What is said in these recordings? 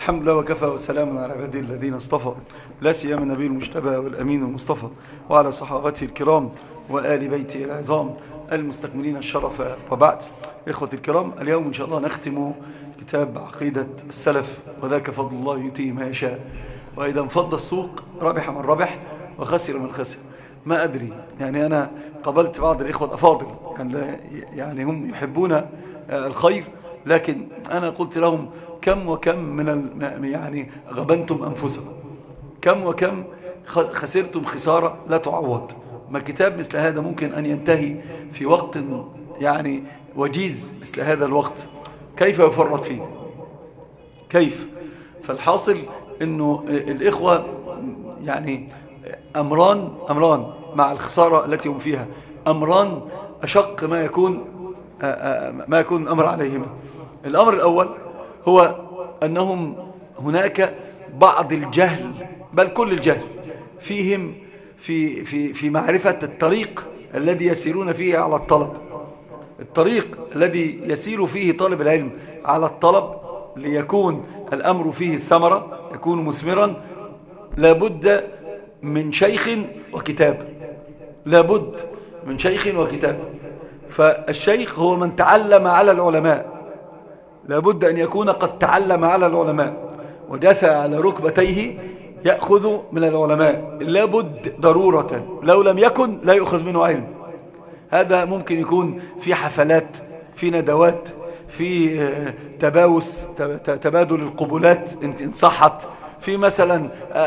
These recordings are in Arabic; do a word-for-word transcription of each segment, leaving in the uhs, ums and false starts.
الحمد لله وكفى وسلام على عباده الذين اصطفى، لا سيما النبي المجتبى والأمين المصطفى، وعلى صحابته الكرام وآل بيته العظام المستكملين الشرف. وبعد، إخوة الكرام، اليوم إن شاء الله نختم كتاب عقيدة السلف، وذاك فضل الله يؤتيه ما يشاء. وإذا انفض السوق ربح من ربح وخسر من خسر. ما أدري، يعني أنا قابلت بعض الإخوة الأفاضل يعني, يعني هم يحبون الخير، لكن أنا قلت لهم كم وكم من يعني غبنتم أنفسكم، كم وكم خسرتم خسارة لا تعوض. ما كتاب مثل هذا ممكن أن ينتهي في وقت يعني وجيز مثل هذا الوقت، كيف يفرط فيه؟ كيف؟ فالحاصل أنه الإخوة يعني أمران أمران مع الخسارة التي هم فيها، أمران أشق ما يكون ما يكون الأمر عليهما. الأمر الأول هو أنهم هناك بعض الجهل، بل كل الجهل فيهم في في في معرفة الطريق الذي يسيرون فيه على الطلب، الطريق الذي يسير فيه طالب العلم على الطلب ليكون الأمر فيه الثمرة، يكون مثمرا. لابد من شيخ وكتاب، لابد من شيخ وكتاب. فالشيخ هو من تعلم على العلماء، لابد أن يكون قد تعلم على العلماء ودثى على ركبتيه يأخذ من العلماء، لابد ضرورة، لو لم يكن لا يؤخذ منه علم. هذا ممكن يكون في حفلات، في ندوات، في تباوس تبادل القبلات إن صحت، في مثلا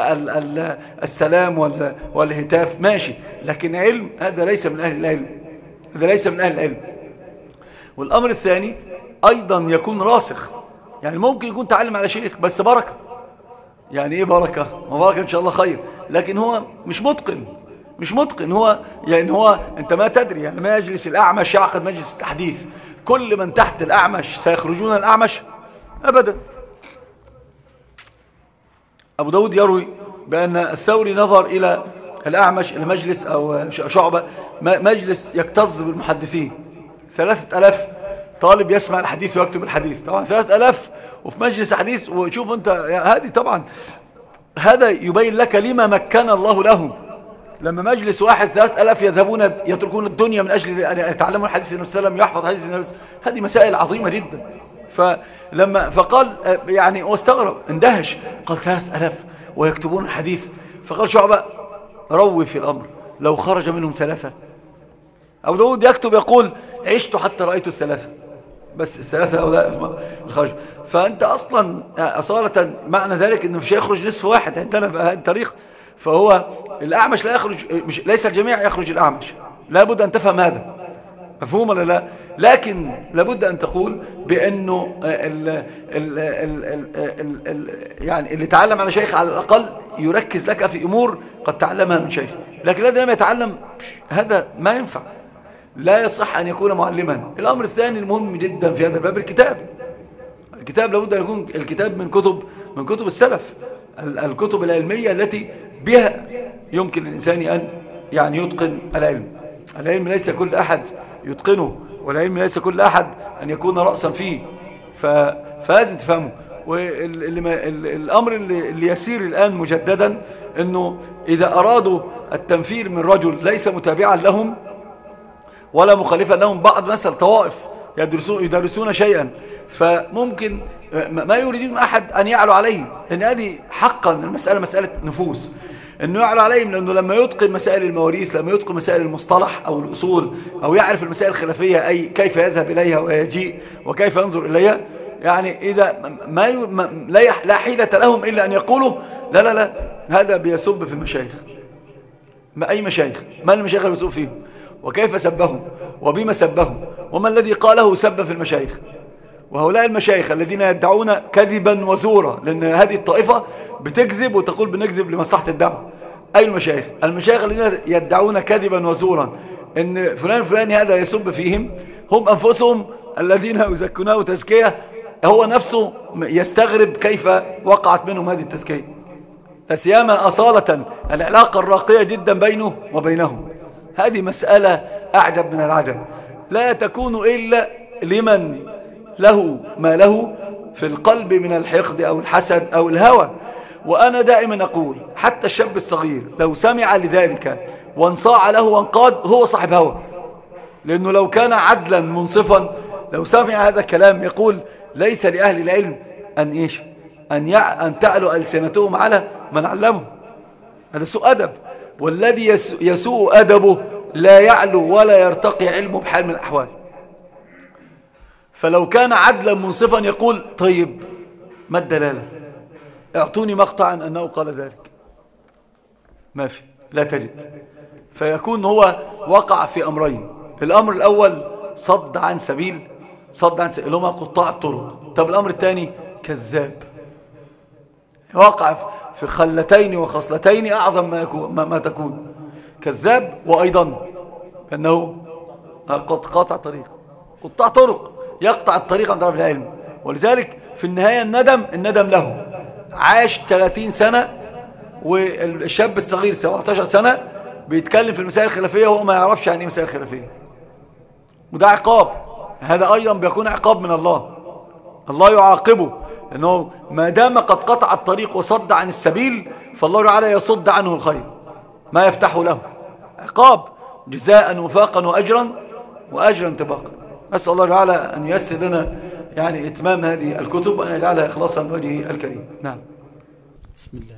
السلام والهتاف، ماشي، لكن علم هذا ليس من أهل العلم، هذا ليس من أهل العلم. والأمر الثاني أيضا يكون راسخ، يعني ممكن يكون تعلم على شيخ بس بركة. يعني إيه بركة؟ ما بركة إن شاء الله خير، لكن هو مش متقن، مش متقن هو، يعني هو أنت ما تدري، يعني ما يجلس الأعمش يعقد مجلس التحديث، كل من تحت الأعمش سيخرجون الأعمش أبدا. أبو داود يروي بأن الثوري نظر إلى الأعمش إلى مجلس أو شعبة مجلس يكتظ بالمحدثين، ثلاثة ألاف طالب يسمع الحديث ويكتب الحديث، طبعا ثلاثة ألاف وفي مجلس حديث. وشوف أنت هذه طبعا هذا يبين لك لما مكن الله لهم، لما مجلس واحد ثلاثة ألاف يذهبون يتركون الدنيا من أجل أن يتعلموا الحديث النبي صلى الله عليه وسلم، يحفظ حديث النبي، هذه مسائل عظيمة جدا. فلما فقال يعني واستغرب اندهش، قال ثلاثة ألاف ويكتبون الحديث، فقال شعبة روي في الأمر لو خرج منهم ثلاثة. أبو داود يكتب يقول عشت حتى رأيت الثلاثة، بس الثلاثة هؤلاء الخرج. فأنت أصلا أصالة معنى ذلك أنه مش هيخرج نصف واحد عندنا بهذه الطريق. فهو الأعمش لا يخرج، مش ليس الجميع يخرج الأعمش، لابد أن تفهم هذا، مفهوم ولا لا؟ لكن لابد أن تقول بأنه ال ال ال ال ال يعني اللي تعلم على شيخ على الأقل يركز لك في أمور قد تعلمها من شيخ، لكن الذي لم يتعلم هذا ما ينفع، لا يصح أن يكون معلما. الأمر الثاني المهم جدا في هذا الباب الكتاب. الكتاب لابد أن يكون الكتاب من كتب من كتب السلف، الكتب العلمية التي بها يمكن للإنسان أن يعني يتقن العلم. العلم ليس كل أحد يتقنه، والعلم ليس كل أحد أن يكون رأسا فيه، فلازم تفهمه. والأمر اللي, اللي يسير الآن مجددا أنه إذا أرادوا التنفير من رجل ليس متابعا لهم ولا مخالفا لهم، بعض مثل طوائف يدرسون, يدرسون شيئا، فممكن ما يريدون أحد أن يعلو عليه، لأن هذه حقا المسألة مسألة نفوس، أنه يعلو عليهم، لأنه لما يتقن مسائل المواريث، لما يتقن مسائل المصطلح أو الأصول، أو يعرف المسائل الخلافية، أي كيف يذهب إليها ويجيء وكيف ينظر إليها، يعني إذا ما ي... ما لا, يح... لا حيلة لهم إلا أن يقولوا لا لا لا هذا بيسب في المشايخ. ما أي مشايخ؟ ما المشايخ اللي بيسب فيهم؟ وكيف سبهم؟ وبما سبهم؟ وما الذي قاله سب في المشايخ؟ وهؤلاء المشايخ الذين يدعون كذبا وزورا، لأن هذه الطائفة بتكذب وتقول بنكذب لمصلحة الدعوة. أي المشايخ؟ المشايخ الذين يدعون كذبا وزورا إن فلان فلان هذا يسب فيهم، هم أنفسهم الذين يزكونه تزكية، هو نفسه يستغرب كيف وقعت منهم هذه التزكية، فسيما أصالة العلاقة الراقية جدا بينه وبينهم. هذه مسألة أعجب من العجب، لا تكون إلا لمن له ما له في القلب من الحقد أو الحسد أو الهوى. وأنا دائما أقول حتى الشاب الصغير لو سمع لذلك وانصاع له وانقاد هو صاحب هوى، لأنه لو كان عدلا منصفا لو سمع هذا الكلام يقول ليس لأهل العلم أن إيش أن, يع... أن تعلو ألسنتهم على من علمه. هذا سوء أدب، والذي يس... يسوء أدبه لا يعلو ولا يرتقي علمه بحال من الأحوال. فلو كان عدلا منصفا يقول طيب ما الدلالة، اعطوني مقطعا أنه قال ذلك، ما في، لا تجد. فيكون هو وقع في أمرين. الأمر الأول صد عن سبيل صد عن سبيل هما قطاع الطرق. طب الأمر الثاني كذاب، وقع في خلتين وخصلتين أعظم ما, يكون ما, ما تكون كذاب، وأيضا أنه قطع طريق قطاع طرق يقطع الطريق عند رب العلم. ولذلك في النهاية الندم الندم له. عاش ثلاثين سنة والشاب الصغير سبعة عشر سنة بيتكلم في المسائل الخلافية وهو ما يعرفش عن ايه مسائل خلافية، وده عقاب. هذا أيضا بيكون عقاب من الله، الله يعاقبه لأنه ما دام قد قطع الطريق وصد عن السبيل فالله تعالى يصد عنه الخير ما يفتح له، عقاب جزاء وفاقا وأجرا وأجرا انطباقا. أسأل الله تعالى أن ييسر لنا يعني إتمام هذه الكتب وأن يجعلها إخلاصا لوجهه الكريم. نعم. بسم الله.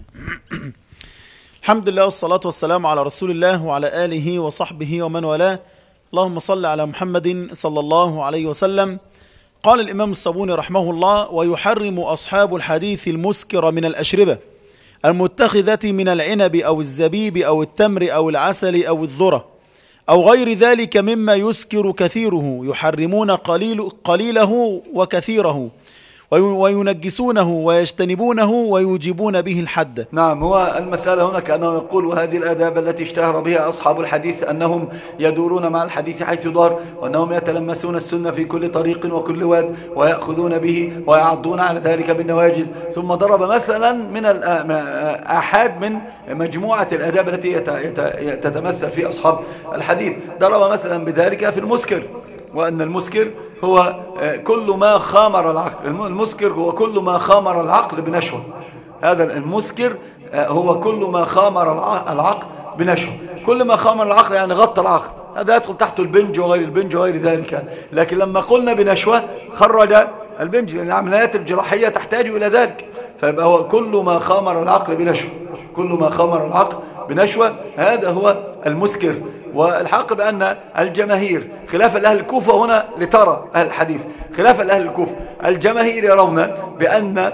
الحمد لله والصلاة والسلام على رسول الله وعلى آله وصحبه ومن والاه. اللهم صل على محمد صلى الله عليه وسلم. قال الإمام الصابوني رحمه الله: ويحرم أصحاب الحديث المسكر من الأشربة المتخذة من العنب أو الزبيب أو التمر أو العسل أو الذرة أو غير ذلك مما يسكر كثيره، يحرمون قليل قليله وكثيره وينجسونه ويجتنبونه ويوجبون به الحد. نعم، هو المسألة هنا كأنه يقول وهذه الآداب التي اشتهر بها أصحاب الحديث أنهم يدورون مع الحديث حيث دار، وأنهم يتلمسون السنة في كل طريق وكل واد ويأخذون به ويعضون على ذلك بالنواجذ. ثم ضرب مثلا من الآحاد من مجموعة الآداب التي تتمثل في أصحاب الحديث، ضرب مثلا بذلك في المسكر، وأن المسكر هو كل ما خامر العقل. المسكر هو كل ما خامر العقل بنشوة. هذا المسكر هو كل ما خامر العقل بنشوة. كل ما خامر العقل يعني غطى العقل، هذا يدخل تحت البنج وغير البنج وغير ذلك. لكن لما قلنا بنشوة خرج البنج، لأن العمليات الجراحية تحتاج إلى ذلك. فيبقى هو كل ما خامر العقل بنشوة، كل ما خامر العقل بنشوة هذا هو المسكر. والحق بأن الجماهير خلاف الأهل الكوفة هنا لترى أهل الحديث خلاف الأهل الكوفة، الجماهير يرون بأن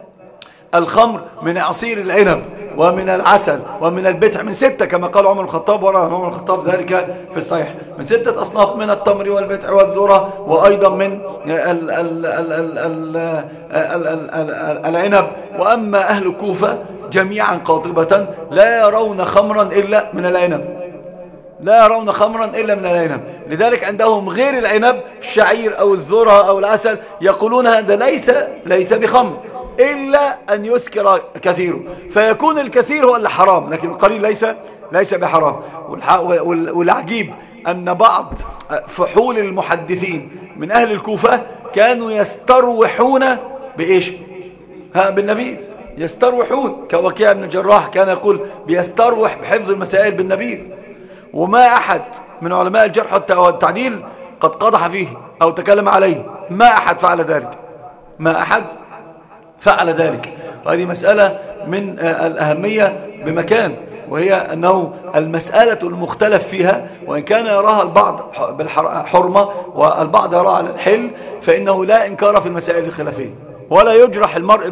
الخمر من عصير العنب ومن العسل ومن البتع من ستة، كما قال عمر الخطاب ورى عمر الخطاب ذلك في الصحيح، من ستة أصناف من التمر والبتع والذرة، وأيضا من ال ال ال ال ال ال العنب. وأما أهل الكوفة جميعا قاطبة لا يرون خمرا إلا من العنب، لا يرون خمرا إلا من العنب. لذلك عندهم غير العنب الشعير أو الذرة أو العسل يقولون هذا ليس ليس بخمر إلا أن يسكر كثيره، فيكون الكثير هو اللي حرام، لكن القليل ليس ليس بحرام. والعجيب أن بعض فحول المحدثين من أهل الكوفة كانوا يستروحون بإيش؟ ها بالنبيذ، يستروحون. كوكيع بن الجراح كان يقول بيستروح بحفظ المسائل بالنبيذ، وما أحد من علماء الجرح والتعديل قد قضح فيه أو تكلم عليه، ما أحد فعل ذلك، ما أحد فعل ذلك. وهذه مسألة من الأهمية بمكان، وهي أنه المسألة المختلف فيها وإن كان يراها البعض بالحرمة والبعض يراها على الحل، فإنه لا إنكار في المسائل الخلافية، ولا يجرح المرء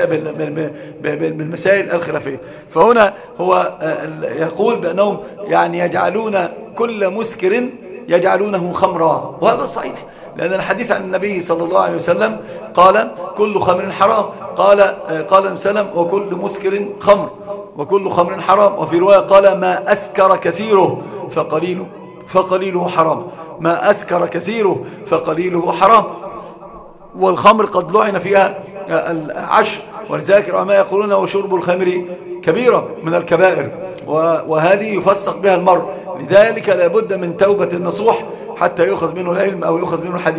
بالمسائل الخلافية. فهنا هو يقول بأنهم يعني يجعلون كل مسكر يجعلونه خمرا، وهذا صحيح، لأن الحديث عن النبي صلى الله عليه وسلم قال كل خمر حرام، قال قال وسلم وكل مسكر خمر وكل خمر حرام. وفي رواية قال ما أسكر كثيره فقليله فقليله حرام، ما أسكر كثيره فقليله حرام. والخمر قد لعن فيها العشر، ولذلك العلماء يقولون وشرب الخمر كبيرة من الكبائر، وهذه يفسق بها المرء. لذلك لابد من توبة النصوح حتى يؤخذ منه العلم أو يؤخذ منه الحديث.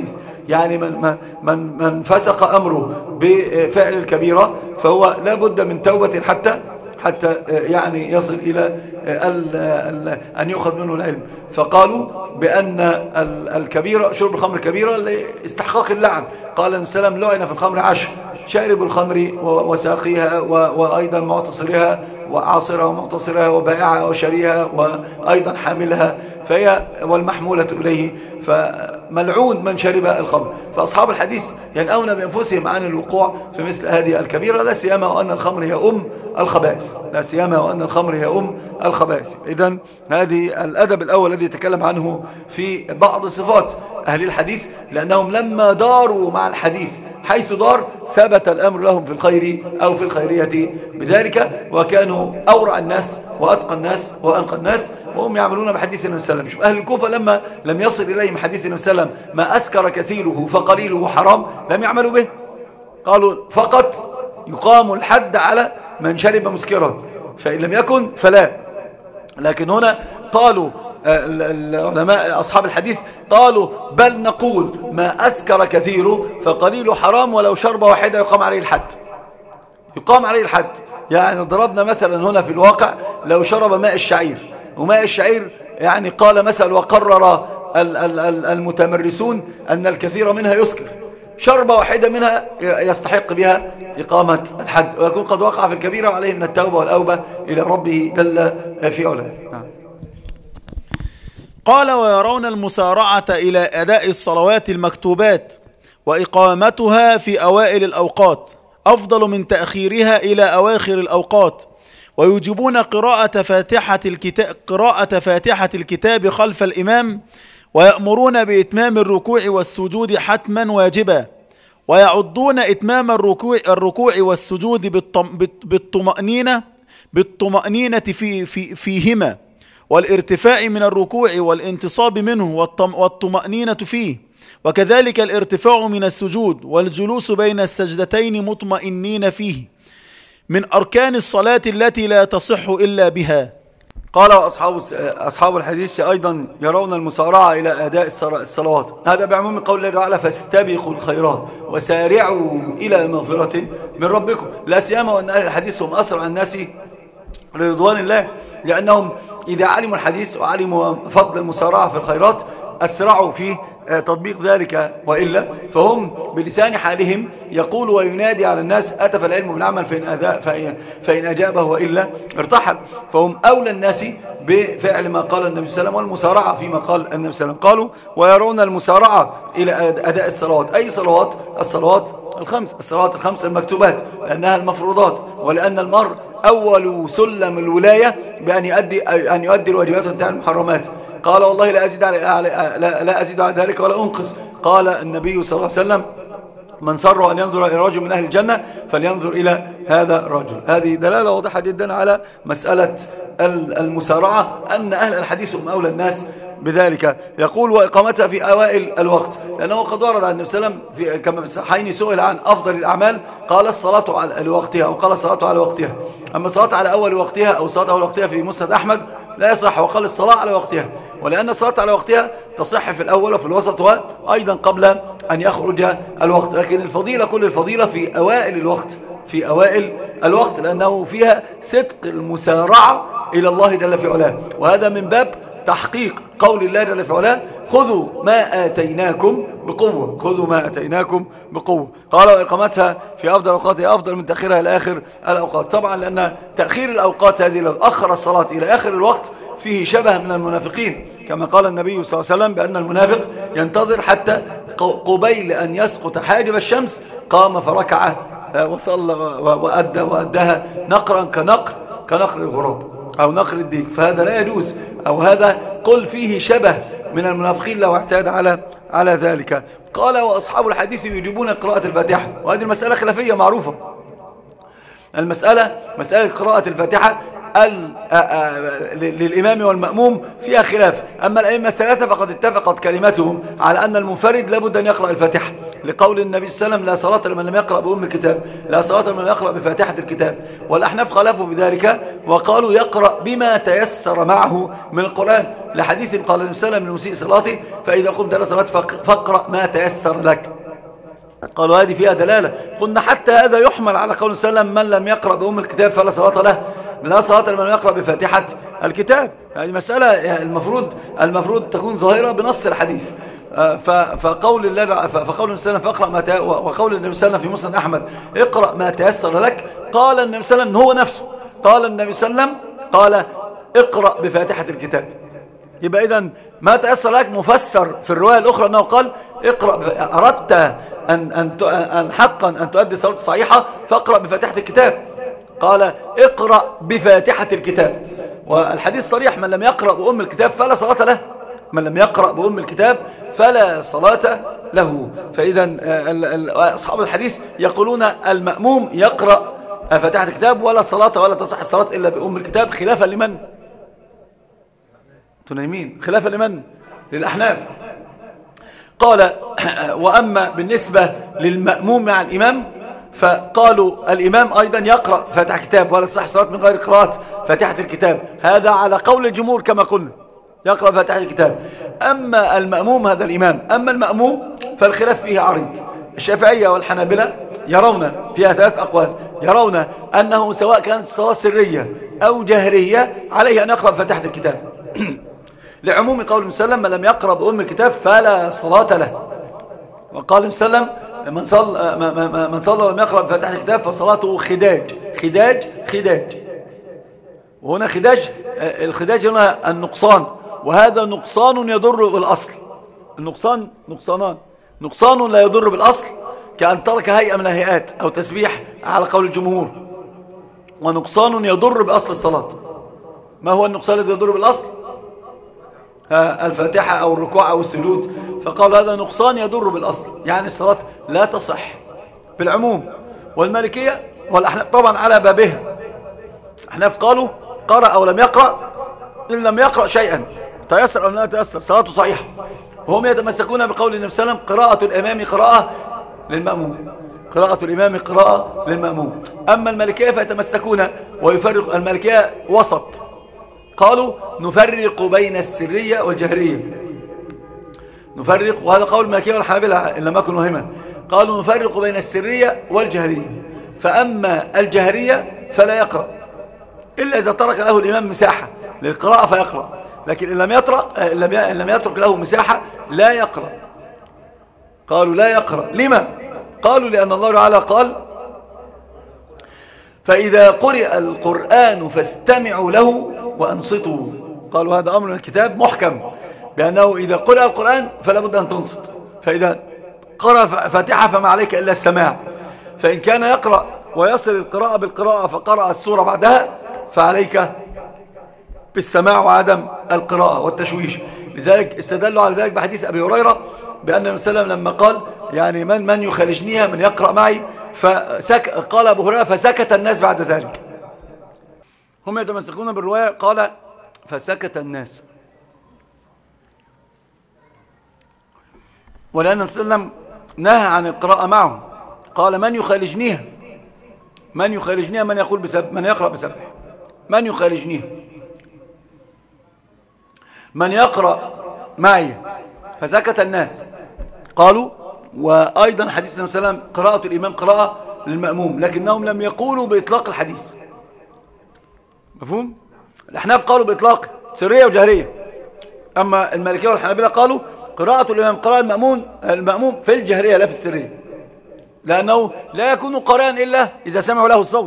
يعني من, من, من فسق أمره بفعل الكبيرة فهو لا بد من توبة حتى حتى يعني يصل إلى ال ال أن يؤخذ منه العلم. فقالوا بأن الكبيرة شرب الخمر كبيرة لاستحقاق اللعن. قال النبي صلى الله عليه وسلم لعن في الخمر عشر: شارب الخمر وساقيها وأيضا معتصرها وعاصرها ومعتصرها وبائعها وشريها وأيضا حاملها فهي والمحمولة إليه، فملعون من شرب الخمر. فأصحاب الحديث ينأون بأنفسهم عن الوقوع في مثل هذه الكبيرة، لا سيما وأن الخمر هي أم الخبائث لا سيما وأن الخمر هي أم الخبائث. إذن هذه الأدب الأول الذي يتكلم عنه في بعض صفات أهل الحديث، لأنهم لما داروا مع الحديث حيث دار ثبت الأمر لهم في الخير أو في الخيرية بذلك، وكانوا أورع الناس وأتقى الناس وأنقى الناس، وهم يعملون بحديث النبي صلى الله عليه وسلم. شوف أهل الكوفة لما لم يصل إليهم حديث النبي صلى الله عليه وسلم ما أسكر كثيره فقليله حرام لم يعملوا به، قالوا فقط يقام الحد على من شرب مسكرا، فإن لم يكن فلا. لكن هنا قالوا العلماء أصحاب الحديث قالوا بل نقول ما أسكر كثيره فقليله حرام، ولو شرب واحدة يقام عليه الحد يقام عليه الحد. يعني ضربنا مثلا هنا في الواقع لو شرب ماء الشعير، وماء الشعير يعني قال مثل وقرر المتمرسون أن الكثير منها يسكر، شرب واحدة منها يستحق بها إقامة الحد، ويكون قد وقع في الكبيرة عليه من التوبة والأوبة إلى ربه جل في علاه. نعم. قال: ويرون المسارعة إلى أداء الصلوات المكتوبات وإقامتها في أوائل الأوقات أفضل من تأخيرها إلى أواخر الأوقات، ويجبون قراءة فاتحة الكتاب, قراءة فاتحة الكتاب خلف الإمام، ويأمرون بإتمام الركوع والسجود حتما واجبا، ويعضون إتمام الركوع, الركوع والسجود بالطمأنينة, بالطمأنينة في في فيهما، والارتفاع من الركوع والانتصاب منه والطمأنينة فيه، وكذلك الارتفاع من السجود والجلوس بين السجدتين مطمئنين فيه، من أركان الصلاة التي لا تصح إلا بها. قال أصحاب أصحاب الحديث أيضا يرون المسارعة إلى أداء الصلوات، هذا بعموم قول الله تعالى: فاستبقوا الخيرات وسارعوا إلى مغفرة من ربكم. لا سيما وأن أهل الحديث هم أسرع الناس لرضوان الله، لأنهم إذا علموا الحديث وعلموا فضل المسارعة في الخيرات أسرعوا في تطبيق ذلك، وإلا فهم بلسان حالهم يقول وينادي على الناس: أتف العلم بالعمل فإن, أذا فإن, فإن أجابه وإلا ارتحل. فهم أولى الناس بفعل ما قال النبي صلى الله عليه وسلم والمسارعة فيما قال النبي صلى الله عليه وسلم. قالوا ويرون المسارعة إلى أداء الصلوات، أي صلوات؟ الصلوات الخمس الصلوات الخمس المكتوبات، لأنها المفروضات، ولأن المرء أول سلم الولاية بأن يؤدي أن يؤدي الواجبات وينتهي المحرمات. قال والله لا أزيد على لا, لا أزيد على ذلك ولا أنقص. قال النبي صلى الله عليه وسلم: من سر أن ينظر إلى رجل من أهل الجنة فلينظر إلى هذا الرجل. هذه دلالة واضحة جدا على مسألة المسارعة، أن أهل الحديث هم أولى الناس بذلك. يقول وإقامتها في أوائل الوقت، لأنه قد ورد عن النبي صلى الله عليه وسلم في كما في الصحيحين سئل عن أفضل الأعمال قال الصلاة على وقتها، أو قال الصلاة على وقتها. أما الصلاة على أول وقتها أو الصلاة على وقتها في مسند أحمد لا يصح، وقال الصلاة على وقتها، ولأن الصلاة على وقتها تصح في الأول وفي الوسط وأيضا قبل أن يخرج الوقت، لكن الفضيلة كل الفضيلة في أوائل الوقت في أوائل الوقت لأنه فيها صدق المسارعة إلى الله جل في علاه، وهذا من باب تحقيق قول الله جل في علاه: خذوا ما آتيناكم بقوة خذوا ما آتيناكم بقوة. قال وإقامتها في أفضل أوقاتها أفضل من تأخيرها إلى آخر الأوقات. طبعا لأن تأخير الأوقات هذه لو أخر الصلاة إلى آخر الوقت فيه شبه من المنافقين، كما قال النبي صلى الله عليه وسلم بأن المنافق ينتظر حتى قبيل أن يسقط حاجب الشمس قام فركع وصلى وأدى وأداها نقرا كنقر كنقر الغراب أو نقر الديك، فهذا لا يجوز، أو هذا قل فيه شبه من المنافقين لو اعتاد على على ذلك. قال وأصحاب الحديث يجيبون قراءة الفاتحة، وهذه المسألة خلافية معروفة. المسألة مسألة قراءة الفاتحة للإمام والمأموم فيها خلاف، أما الأئمة الثلاثة فقد اتفقت كلمتهم على أن المنفرد لابد أن يقرأ الفاتحة، لقول النبي صلى الله عليه وسلم لا صلاة لمن لم يقرأ بأم الكتاب، لا صلاة لمن لم يقرأ بفاتحة الكتاب. والأحناف خالفوا بذلك وقالوا يقرأ بما تيسر معه من القرآن، لحديث قال النبي صلى الله عليه وسلم لمسيء صلاته فإذا قمت إلى صلاة فاقرأ ما تيسر لك. قالوا هذه فيها دلالة. قلنا حتى هذا يحمل على قول صلى الله عليه وسلم من لم يقرأ بأم الكتاب فلا صلاة له، لا صلاة لمن لم يقرأ بفاتحة الكتاب. هذه مسألة المفروض المفروض تكون ظاهرة بنص الحديث. فقول الله فقول النبي صلى الله عليه وسلم فاقرأ ما تيسر، وقول النبي صلى الله عليه وسلم في مسند أحمد اقرأ ما تيسر لك، قال النبي صلى الله عليه وسلم هو نفسه قال النبي صلى الله عليه وسلم قال اقرأ بفاتحة الكتاب. يبقى إذن ما تيسر لك مفسر في الرواية الأخرى أنه قال اقرأ، أردت أن, أن, أن حقا أن تؤدي صلاة صحيحة فاقرأ بفاتحة الكتاب، قال اقرأ بفاتحة الكتاب. والحديث صريح من لم يقرأ بأم الكتاب فلا صلاة له، من لم يقرأ بأم الكتاب فلا صلاة له. فإذا أصحاب الحديث يقولون المأموم يقرأ فاتحة الكتاب ولا صلاة ولا تصح الصلاة إلا بأم الكتاب، خلافا لمن؟ تنيمين، خلافا لمن؟ للأحناف. قال وأما بالنسبة للمأموم مع الإمام فقالوا الإمام أيضا يقرأ فاتحة الكتاب ولا تصح الصلاة من غير قراءة فاتحة الكتاب، هذا على قول الجمهور كما قلنا يقرأ فاتحة الكتاب. أما المأموم هذا الإمام، أما المأموم فالخلاف فيه عريض. الشافعية والحنابلة يرون فيها ثلاث أقوال، يرون أنه سواء كانت الصلاة سرية أو جهرية عليه أن يقرأ فاتحة الكتاب لعموم قول النبي صلى الله عليه وسلم من لم يقرأ بأم الكتاب فلا صلاة له. وقال النبي صلى الله عليه وسلم من صلى من صلى ولم يقرأ بفاتحة الكتاب فصلاته خداج خداج خداج. وهنا خداج، الخداج هنا النقصان، وهذا نقصان يضر بالأصل. النقصان نقصانان، نقصان لا يضر بالأصل كأن ترك هيئة من الهيئات أو تسبيح على قول الجمهور، ونقصان يضر بأصل الصلاة. ما هو النقصان الذي يضر بالأصل؟ الفاتحة أو الركوع أو السجود. فقال هذا نقصان يضر بالأصل، يعني الصلاة لا تصح بالعموم. والمالكية والأحناف طبعا على بابها، الأحناف قالوا قرأ أو لم يقرأ، إن لم يقرأ شيئا تيسر أو لا تيسر صلاته صحيحة. وهم يتمسكون بقول النبي صلى الله عليه وسلم قراءة الإمام قراءة للمأموم، قراءة الإمام قراءة للمأموم. أما المالكية فيتمسكون ويفرق، المالكية وسط، قالوا نفرق بين السرية والجهرية، نفرق، وهذا قول المالكية والحنابلة إن لم يكن وهما، قالوا نفرق بين السرية والجهرية. فأما الجهرية فلا يقرأ إلا إذا ترك له الإمام مساحة للقراءة فيقرأ، لكن إن لم يترك, إن لم يترك له مساحة لا يقرأ. قالوا لا يقرأ. لما؟ قالوا لأن الله تعالى قال فإذا قرئ القرآن فاستمعوا له وأنصتوا. قالوا هذا أمر من الكتاب محكم بأنه إذا قرأ القرآن فلا بد أن تنصت، فإذا قرأ فاتحة فما عليك إلا السماع. فإن كان يقرأ ويصل القراءة بالقراءة فقرأ السورة بعدها فعليك بالسماع وعدم القراءة والتشويش. لذلك استدلوا على ذلك بحديث أبي هريرة بأن النبي صلى الله عليه وسلم لما قال يعني من من يخالجنيها من يقرأ معي، فسك قال أبو هريرة فسكت الناس بعد ذلك. هم يتمسكون بالرواية قال فسكت الناس، ولأن النبي صلى الله عليه وسلم نهى عن القراءة معه، قال من يخالجنيها، من يخالجنيها من يقول بسبب، من يقرأ بسبب، من يخالجنيها، من يقرأ معي، فسكت الناس. قالوا وأيضا حديث النبي صلى الله عليه وسلم قراءة الإمام قراءة للمأموم، لكنهم لم يقولوا بإطلاق الحديث. مفهوم؟ الأحناف قالوا بإطلاق سرية وجهرية، أما المالكية والحنابلة قالوا قراءة الإمام قراءة المأمون المأموم في الجهرية لا في السرية، لأنه لا يكون قارئا إلا إذا سمعوا له الصوت.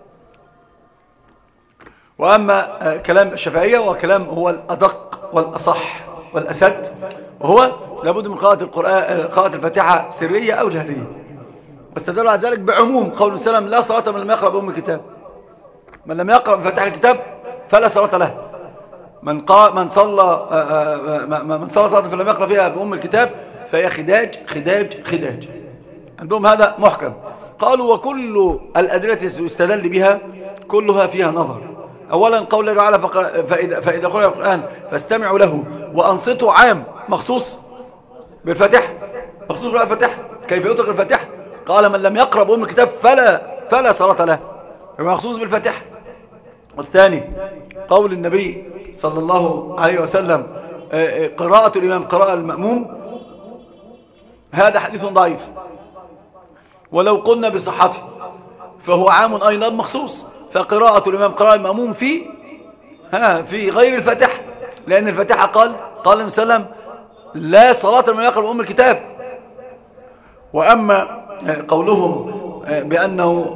وأما كلام الشافعية وكلام هو الأدق والأصح والأسد، وهو لابد من قراءة القرآن قراءة الفاتحة سرية أو جهرية. واستدلوا على ذلك بعموم قول السلام لا صلاة من لم يقرأ بأم الكتاب، من لم يقرأ بفاتحة الكتاب فلا صلاة له. من قا من صلى من صلى صلاة فلم يقرأ فيها بأم الكتاب فهي خداج خداج خداج. عندهم هذا محكم. قالوا وكل الأدلة يستدل بها كلها فيها نظر. أولا قول الله تعالى فإذا, فإذا قرأ القرآن فاستمعوا له وأنصتوا عام، مخصوص بالفاتحة، مخصوص بالفاتحة، كيف يترك الفاتحة؟ قال من لم يقرأ بأم الكتاب فلا فلا صلاة له، مخصوص بالفاتحة. والثاني قول النبي صلى الله عليه وسلم قراءة الإمام قراءة المأموم، هذا حديث ضعيف، ولو قلنا بصحته فهو عام أيضا مخصوص. فقراءة الإمام قراءة المأموم في ها في غير الفاتحة، لأن الفاتحة قال قال النبي صلى الله عليه وسلم لا صلاة من يقرأ بأم الكتاب. وأما قولهم بأنه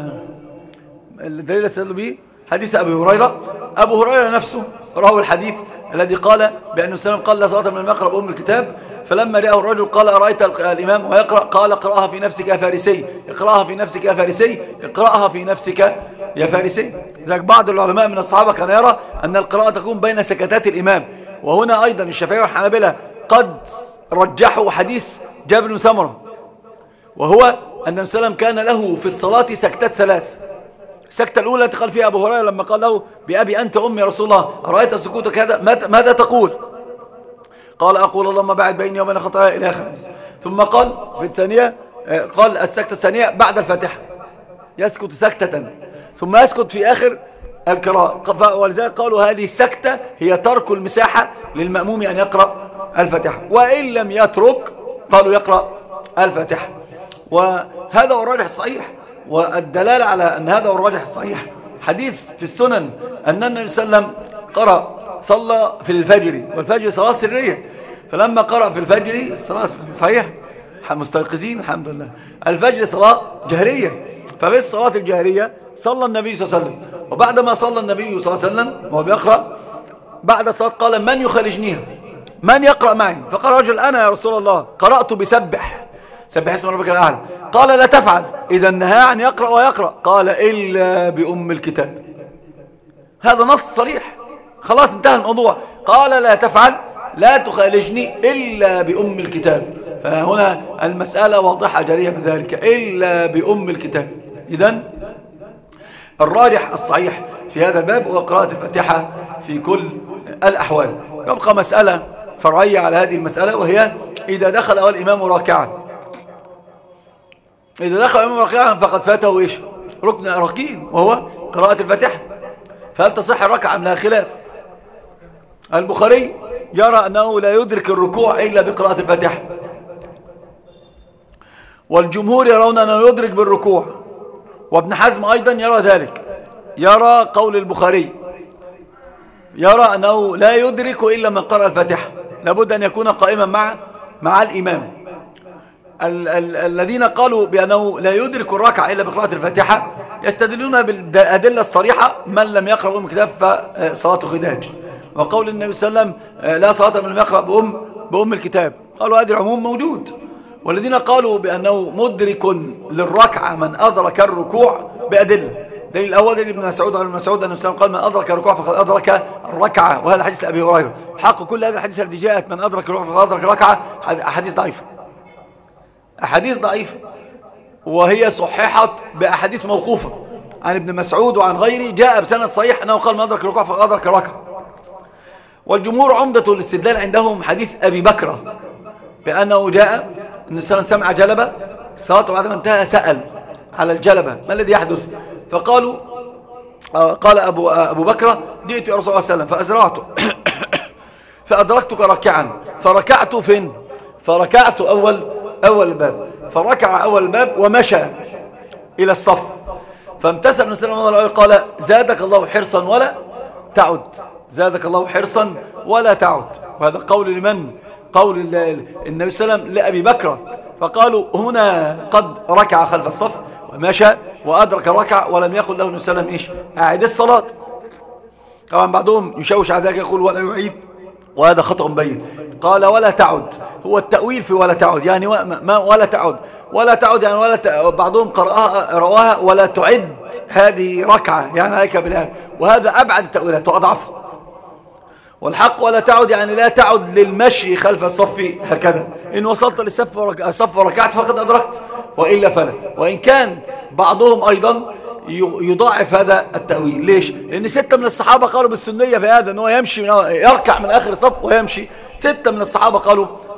الدليل استدلوا به حديث أبي هريرة، أبو هريرة نفسه راوي الحديث الذي قال بأن النبي صلى الله عليه وسلم قال لا صلاة من يقرأ بأم الكتاب، فلما رأى الرجل قال أرأيت الإمام ويقرأ؟ قال اقرأها في نفسك يا فارسي، اقرأها في نفسك يا فارسي، اقرأها في نفسك يا فارسي. لذلك بعض العلماء من الصحابة كان يرى أن القراءة تكون بين سكتات الإمام. وهنا أيضا الشافعي والحنابلة قد رجحوا حديث جابر بن سمرة، وهو أن النبي صلى الله عليه وسلم كان له في الصلاة سكتات ثلاث. السكتة الأولى قال فيها أبو هريرة لما قال له بأبي أنت أمي يا رسول الله أرأيت سكوتك هذا ماذا تقول؟ قال أقول اللهم باعد بيني وبين خطاياي إلى آخر. ثم قال في الثانية قال السكتة الثانية بعد الفاتحة يسكت سكتة ثم يسكت في آخر القراءة، ولذلك قالوا هذه السكتة هي ترك المساحة للمأموم أن يقرأ الفاتحة، وإن لم يترك قالوا يقرأ الفاتحة. وهذا هو الراجح الصحيح. والدلالة على أن هذا هو الراجح الصحيح حديث في السنن أن النبي صلى الله عليه وسلم قرأ صلى في الفجر، والفجر صلاة سرية، فلما قرأ في الفجر الصلاة صحيح مستيقظين الحمد لله، الفجر صلاة جهرية، ففي الصلاة الجهرية صلى النبي صلى الله عليه وسلم، وبعدما صلى النبي صلى الله عليه وسلم وهو بيقرأ بعد الصلاة قال من يخرجنيها؟ من يقرأ معي؟ فقال رجل أنا يا رسول الله قرأت بسبح سبح اسم ربك الأعلى. قال لا تفعل، إذا نهى عن يقرأ ويقرأ، قال إلا بأم الكتاب. هذا نص صريح، خلاص انتهى الموضوع. قال لا تفعل لا تخالجني إلا بأم الكتاب. فهنا المسألة واضحة جارية بذلك، إلا بأم الكتاب. إذن الراجح الصحيح في هذا الباب هو قراءة الفاتحة في كل الأحوال. يبقى مسألة فرعية على هذه المسألة، وهي إذا دخل أول الإمام راكعا، إذا دخل الإمام راكعا فقد فاته إيش؟ ركن ركين وهو قراءة الفاتحة، فهل تصح الركعة؟ لا خلاف. البخاري يرى أنه لا يدرك الركوع إلا بقراءة الفاتحة، والجمهور يرون أنه يدرك بالركوع، وابن حزم أيضا يرى ذلك، يرى قول البخاري يرى أنه لا يدرك إلا من قرأ الفاتحة، لابد أن يكون قائما مع مع الإمام. ال ال الذين قالوا بأنه لا يدرك الركعة إلا بقراءة الفاتحة يستدلون بالأدلة الصريحة من لم يقرأ بأم الكتاب فصلاته خداج، وقول النبي صلى الله عليه وسلم لا صلاة من لم يقرأ بأم, بأم الكتاب، قالوا هذا العموم موجود. والذين قالوا بأنه مدرك للركعة من أدرك الركوع بأدلة. دليل الأول دليل ابن مسعود ابن مسعود أنه قال من أدرك الركوع فقد أدرك الركعة، وهذا حديث لأبي هريرة. حق كل هذه الحديث التي جاءت من أدرك الركوع فقد أدرك الركعة أحاديث ضعيفة، أحاديث ضعيفة، وهي صححت بأحاديث موقوفة عن ابن مسعود وعن غيره، جاء بسند صحيح أنه قال من أدرك الركوع فقد أدرك الركعة. والجمهور عمدة الاستدلال عندهم حديث أبي بكرة بأنه جاء أن السلام سمع جلبة صلاته بعدما انتهى سأل على الجلبة ما الذي يحدث؟ فقالوا قال أبو, أبو بكرة جئت يا رسول الله صلى الله عليه وسلم فأزرعت فأدركتك ركعا فركعت فين؟ فركعت أول أول الباب، فركع أول الباب ومشى إلى الصف، فامتسى ابن سلام الله قال زادك الله حرصا ولا تعد، زادك الله حرصا ولا تعد. وهذا قول لمن؟ قول النبي صلى الله عليه وسلم لأبي بكر. فقالوا هنا قد ركع خلف الصف ومشى وأدرك ركع ولم يقل له النبي صلى الله عليه وسلم إيش؟ أعد الصلاة. طبعا بعضهم يشوش على ذلك يقول ولا يعيد، وهذا خطأ بين. قال ولا تعد، هو التأويل في ولا تعد، يعني ما ولا تعد ولا تعد يعني ولا ت... بعضهم قرأها رواها ولا تعد هذه ركعة يعني عليك بالآن، وهذا أبعد التأويلات وأضعفها. والحق ولا تعد يعني لا تعد للمشي خلف الصف هكذا، إن وصلت للصف ورك... وركعت فقد أدركت وإلا فلا. وإن كان بعضهم أيضا يضاعف هذا التأويل. ليش؟ لأن ستة من الصحابة قالوا بالسنية في هذا، أنه يمشي من يركع من آخر الصف ويمشي. ستة من الصحابة قالوا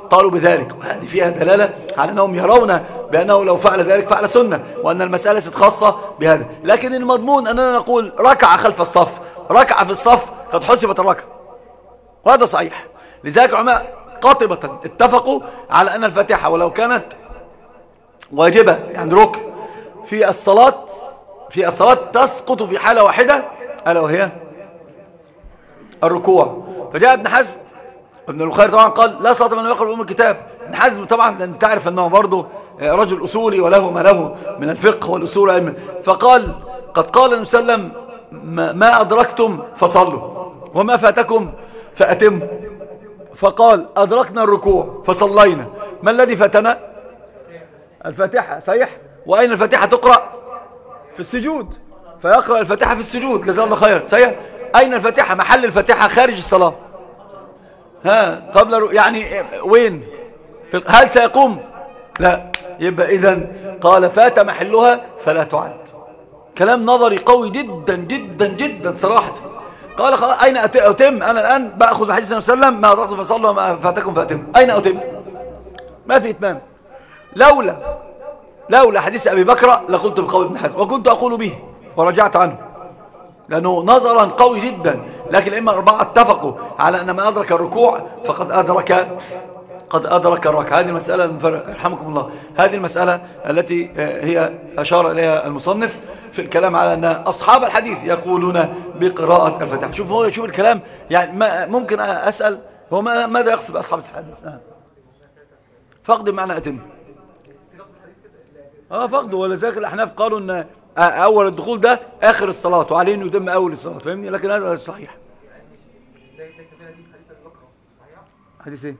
قالوا بذلك، وهذه فيها دلالة على أنهم يرون بأنه لو فعل ذلك فعل سنة، وأن المسألة ليست خاصة بهذا. لكن المضمون أننا نقول ركع خلف الصف، ركع في الصف قد حسبت الركعة، وهذا صحيح. لذلك العلماء قاطبة اتفقوا على أن الفاتحة ولو كانت واجبة يعني ركن في الصلاة في الصلاة تسقط في حالة واحدة، ألا وهي الركوع. فجاء ابن حزم، ابن البخاري طبعا قال لا صلاة من لم يقرأ بأم الكتاب. ابن حزم طبعا لأن تعرف أنه برضه رجل أصولي وله ما له من الفقه والأصول علم، فقال قد قال النبي صلى الله عليه وسلم ما أدركتم فصلوا وما فاتكم فأتموا. فقال أدركنا الركوع فصلينا، ما الذي فاتنا؟ الفاتحة. صحيح. وأين الفاتحة تقرأ؟ في السجود، فيقرأ الفاتحة في السجود، جزاه الله خير. صحيح. أين الفاتحة؟ محل الفاتحة خارج الصلاة، ها قبل يعني وين؟ في هل سيقوم؟ لا. يبقى إذن قال فات محلها فلا تعد. كلام نظري قوي جدا جدا جدا صراحة. قال خلاص أين أتم؟ أنا الآن بأخذ بحديث النبي صلى الله عليه وسلم ما أدركتم فصلوا وما فاتكم فأتم. أين أتم؟ ما في إتمام. لولا لولا حديث أبي بكر لقلت بقول ابن حزم، وكنت أقول به ورجعت عنه لأنه نظرا قوي جدا. لكن الأئمة الأربعة اتفقوا على أن ما أدرك الركوع فقد أدرك قد أدرك الركعة. هذه المسألة المفرق رحمكم الله، هذه المسألة التي هي أشار إليها المصنف في الكلام على أن أصحاب الحديث يقولون بقراءة الفاتحة. شوف هو شوف الكلام يعني. ما ممكن أسأل هو ماذا يقصد بأصحاب الحديث؟ آه. فقد بمعنى أتم. اه فقد. ولذلك الأحناف قالوا أن أول الدخول ده آخر الصلاة وعليه أنه يتم أول الصلاة، فاهمني؟ لكن هذا صحيح. حديث ايه؟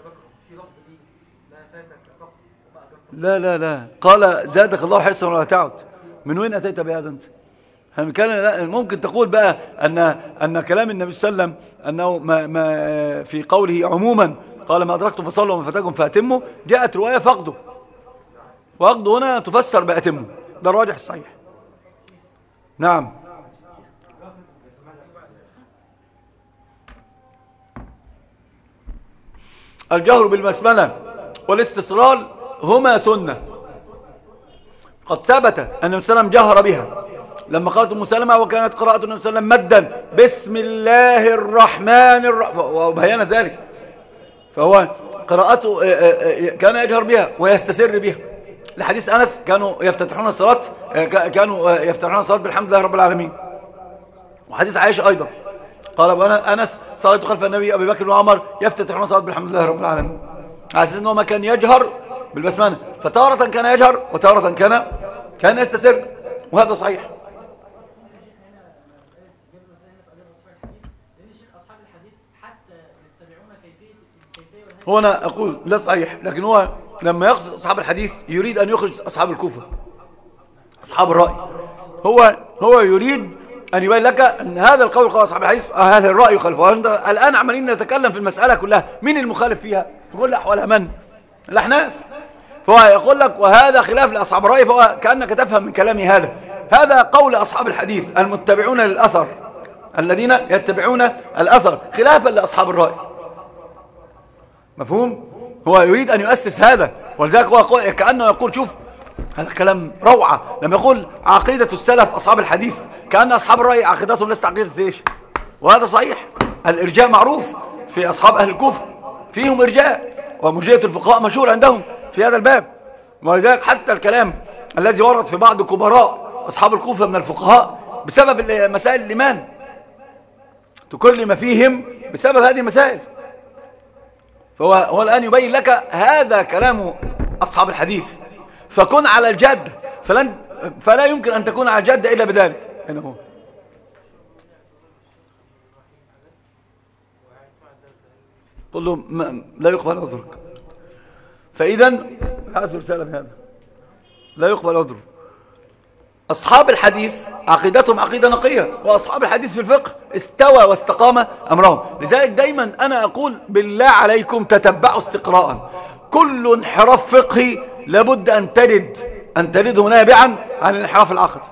لا لا لا قال زادك الله حرصا ولا تعد. من وين أتيت بهذا أنت؟ كان ممكن تقول بقى أن أن كلام النبي صلى الله عليه وسلم أنه ما ما في قوله عموما قال ما أدركتم فصلوا وما فاتكم فأتموا، جاءت رواية فقده، وفقده هنا تفسر بأتموا، ده الراجح الصحيح. نعم. الجهر بالبسملة والاستسرار هما سنة، قد ثبت أن النبي صلى الله عليه وسلم جهر بها لما قالت أم سلمة وكانت قراءة النبي صلى الله عليه وسلم مدا بسم الله الرحمن الرحيم وبيان ذلك، فهو قراءته كان يجهر بها ويستسر بها. لحديث أنس كانوا يفتتحون الصلاة كانوا يفتتحون الصلاة بالحمد لله رب العالمين. وحديث عائشة أيضا قال أنس صليت خلف النبي أبي بكر وعمر يفتتحون الصلاة بالحمد لله رب العالمين، على أساس أنه ما كان يجهر بالبسملة، فتارة كان يجهر وتارة كان كان يستسر، وهذا صحيح. هو أنا أقول لا صحيح، لكن هو لما يقصد أصحاب الحديث يريد أن يخرج أصحاب الكوفة أصحاب الرأي. هو هو يريد أن يبين لك أن هذا القول قال أصحاب الحديث هذا الرأي يخالفه. الآن عمالين نتكلم في المسألة كلها، مين المخالف فيها في كل أحوالها؟ من؟ الأحناف. فهو يقول لك وهذا خلاف لأصحاب الرأي، فهو كأنك تفهم من كلامي هذا هذا قول أصحاب الحديث المتبعون للأثر الذين يتبعون الأثر خلافا لأصحاب الرأي. مفهوم؟ هو يريد أن يؤسس هذا، ولذلك هو كأنه يقول شوف هذا كلام روعة لما يقول عقيدة السلف أصحاب الحديث، كأن أصحاب الرأي عقيدتهم لست عقيدة إيش؟ وهذا صحيح. الإرجاء معروف في أصحاب أهل الكوفة، فيهم إرجاء، ومرجئة الفقهاء مشهور عندهم في هذا الباب. ولذلك حتى الكلام الذي ورد في بعض كبراء أصحاب الكوفة من الفقهاء بسبب مسائل الإيمان تكلم فيهم بسبب هذه المسائل. فهو هو الآن يبين لك هذا كلام أصحاب الحديث، فكن على الجد، فلن فلا يمكن أن تكون على الجد إلا بذلك. هنا هو قل له لا يقبل عذرك، فإذا هذا رسالة بهذا لا يقبل عذره. أصحاب الحديث عقيدتهم عقيدة نقية، وأصحاب الحديث في الفقه استوى واستقام أمرهم. لذلك دايما أنا أقول بالله عليكم تتبعوا استقراء، كل انحراف فقهي لابد أن ترد أن ترده نابعا عن الانحراف العقدي.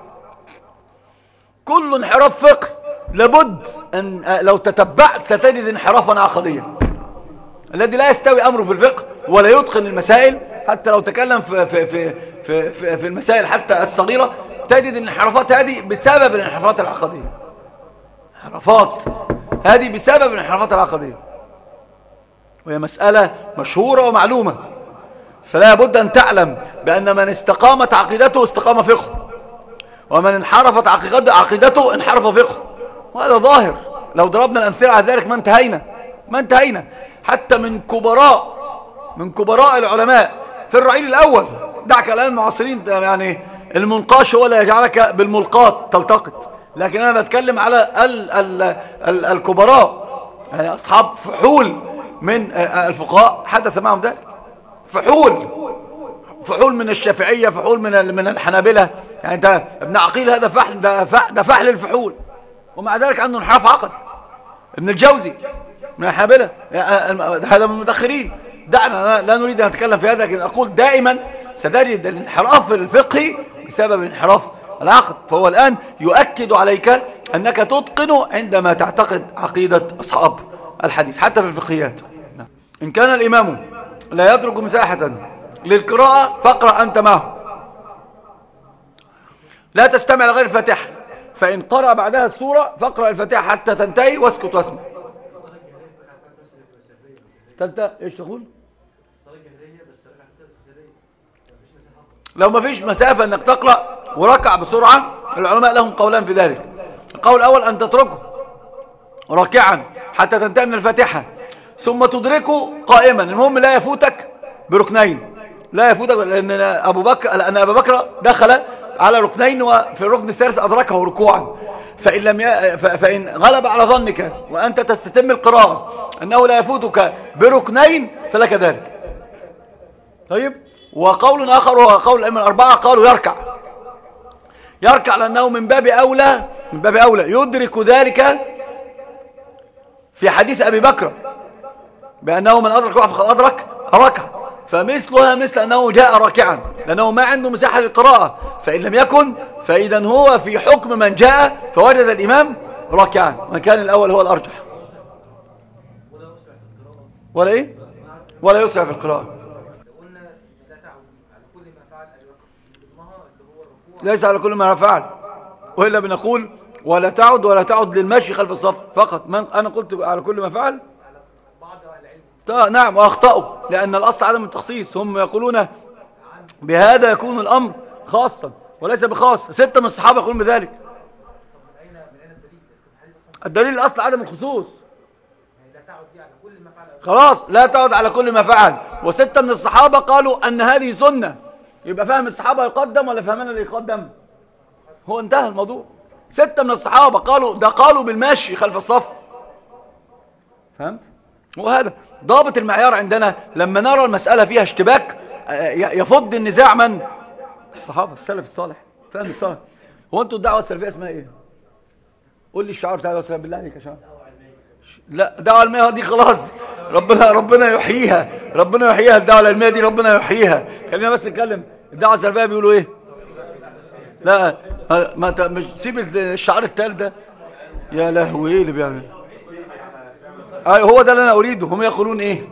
كل انحراف فقه لابد أن لو تتبعت ستجد انحرافا عقديا. الذي لا يستوي أمره في الفقه ولا يتقن المسائل، حتى لو تكلم في, في, في, في, في, في المسائل حتى الصغيرة، تجد أن الانحرافات هذه بسبب الانحرافات العقدية. انحرافات هذه بسبب الانحرافات العقدية، وهي مسألة مشهورة ومعلومة. فلا بد أن تعلم بأن من استقامت عقيدته استقام فقه، ومن انحرفت عقيدته انحرف فقه، وهذا ظاهر. لو ضربنا الأمثلة على ذلك ما انتهينا ما انتهينا حتى من كبراء من كبراء العلماء في الرعيل الأول. دعك الآن المعاصرين، يعني المنقاش هو لا يجعلك بالملقاط تلتقط، لكن أنا بتكلم على ال ال ال الكبراء، يعني أصحاب فحول من الفقهاء حدث معهم ذلك. فحول فحول من الشافعية، فحول من من الحنابلة. يعني انت ابن عقيل هذا فحل، ده فحل, ده فحل الفحول، ومع ذلك عنده انحراف عقدي. ابن الجوزي من الحنابلة، هذا من المتأخرين. دعنا لا نريد أن نتكلم في هذا، لكن أقول دائما سنجد الانحراف الفقهي بسبب انحراف العقد. فهو الآن يؤكد عليك أنك تتقن عندما تعتقد عقيدة أصحاب الحديث حتى في الفقهيات. إن كان الإمام لا يترك مساحة للقراءة فاقرأ أنت معه، لا تستمع لغير الفاتحة، فإن قرأ بعدها السورة فاقرأ الفاتحة حتى تنتهي واسكت واسمع. تلت ايش تقول؟ لو ما فيش مسافة انك تقرأ وركع بسرعة، العلماء لهم قولان في ذلك. القول الأول أن تتركه راكعا حتى تنتهي من الفاتحة ثم تدركه قائما، المهم لا يفوتك بركنين، لا يفوتك، لأن أبو بكر لأن أبا بكر دخل على ركنين وفي الركن الثالث أدركه ركوعا. فإن لم ي... فإن غلب على ظنك وأنت تستتم القراءة أنه لا يفوتك بركنين فلك ذلك. طيب، وقول آخر هو قول الأئمة الأربعة، قالوا يركع يركع لأنه من باب أولى من باب أولى يدرك ذلك في حديث أبي بكر بأنه من أدرك فقد أدرك ركع، فمثلها مثل أنه جاء راكعا لأنه ما عنده مساحة للقراءة. فإن لم يكن فإذا هو في حكم من جاء فوجد الإمام راكعا، وكان الأول هو الأرجح. ولا إيه؟ ولا يسرع في القراءة. ليس على كل ما فعل، وإلا بنقول ولا تعد ولا تعد للمشي خلف الصف فقط. من أنا قلت على كل ما فعل؟ نعم، وأخطأوا، لأن الأصل عدم التخصيص. هم يقولون بهذا يكون الأمر خاصا وليس بخاص. ستة من الصحابة يقولون بذلك. الدليل الأصل عدم الخصوص. خلاص لا تعد على كل ما فعل، وستة من الصحابة قالوا أن هذه سنة. يبقى فهم الصحابة يقدم ولا فهمنا اللي يقدم؟ هو انتهى الموضوع. ستة من الصحابة قالوا ده، قالوا بالمشي خلف الصف. فهمت؟ وهذا ضابط المعيار عندنا. لما نرى المسألة فيها اشتباك يفض النزاع من الصحابة السلف الصالح، فهم الصالح. هو انتوا الدعوة السلفية اسمها ايه؟ قول لي الشعار بتاع الدعوة بالله عليك يا شعار. لا، الدعوة العلمية دي خلاص، ربنا ربنا يحييها، ربنا يحييها الدعوة العلمية دي، ربنا يحييها. خلينا بس نتكلم. الدعوة السلفية بيقولوا ايه؟ لا ما مش سيب الشعار التالت ده. يا لهوي ايه اللي بيعمل؟ اي هو ده اللي انا اريده. هم يقولون ايه؟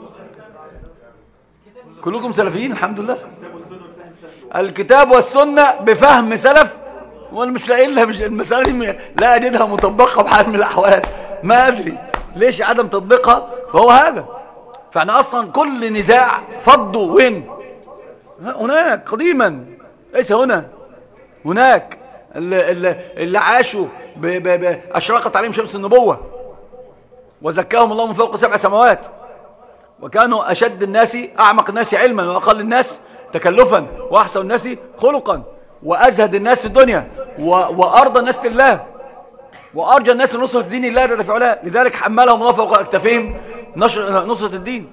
كلكم سلفيين الحمد لله. الكتاب والسنة بفهم سلف، وانا مش لاقي لها، مش المسألة دي لا اجدها مطبقة بحال من الاحوال. ما ادري ليش عدم تطبيقها، فهو هذا. فاحنا اصلا كل نزاع فضوا وين؟ هناك قديما، ليس هنا. هناك اللي, اللي, اللي عاشوا اشرقت عليهم شمس النبوة وزكاهم الله من فوق سبع سماوات، وكانوا أشد الناس أعمق الناس علما وأقل الناس تكلفا وأحسن الناس خلقا وأزهد الناس في الدنيا وأرضى الناس لله وأرجى الناس لنصرة الدين الله جل في علاه. لذلك حملهم الله فوق أكتافهم نصرة الدين.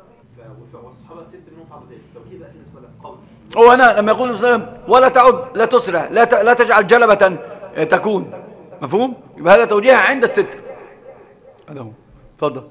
هو أنا لما يقول صلى الله عليه وسلم ولا تعد لا تسرع لا لا تجعل جلبة تكون، مفهوم؟ يبقى هذا توجيهها عند الستر. هذا هو. تفضل.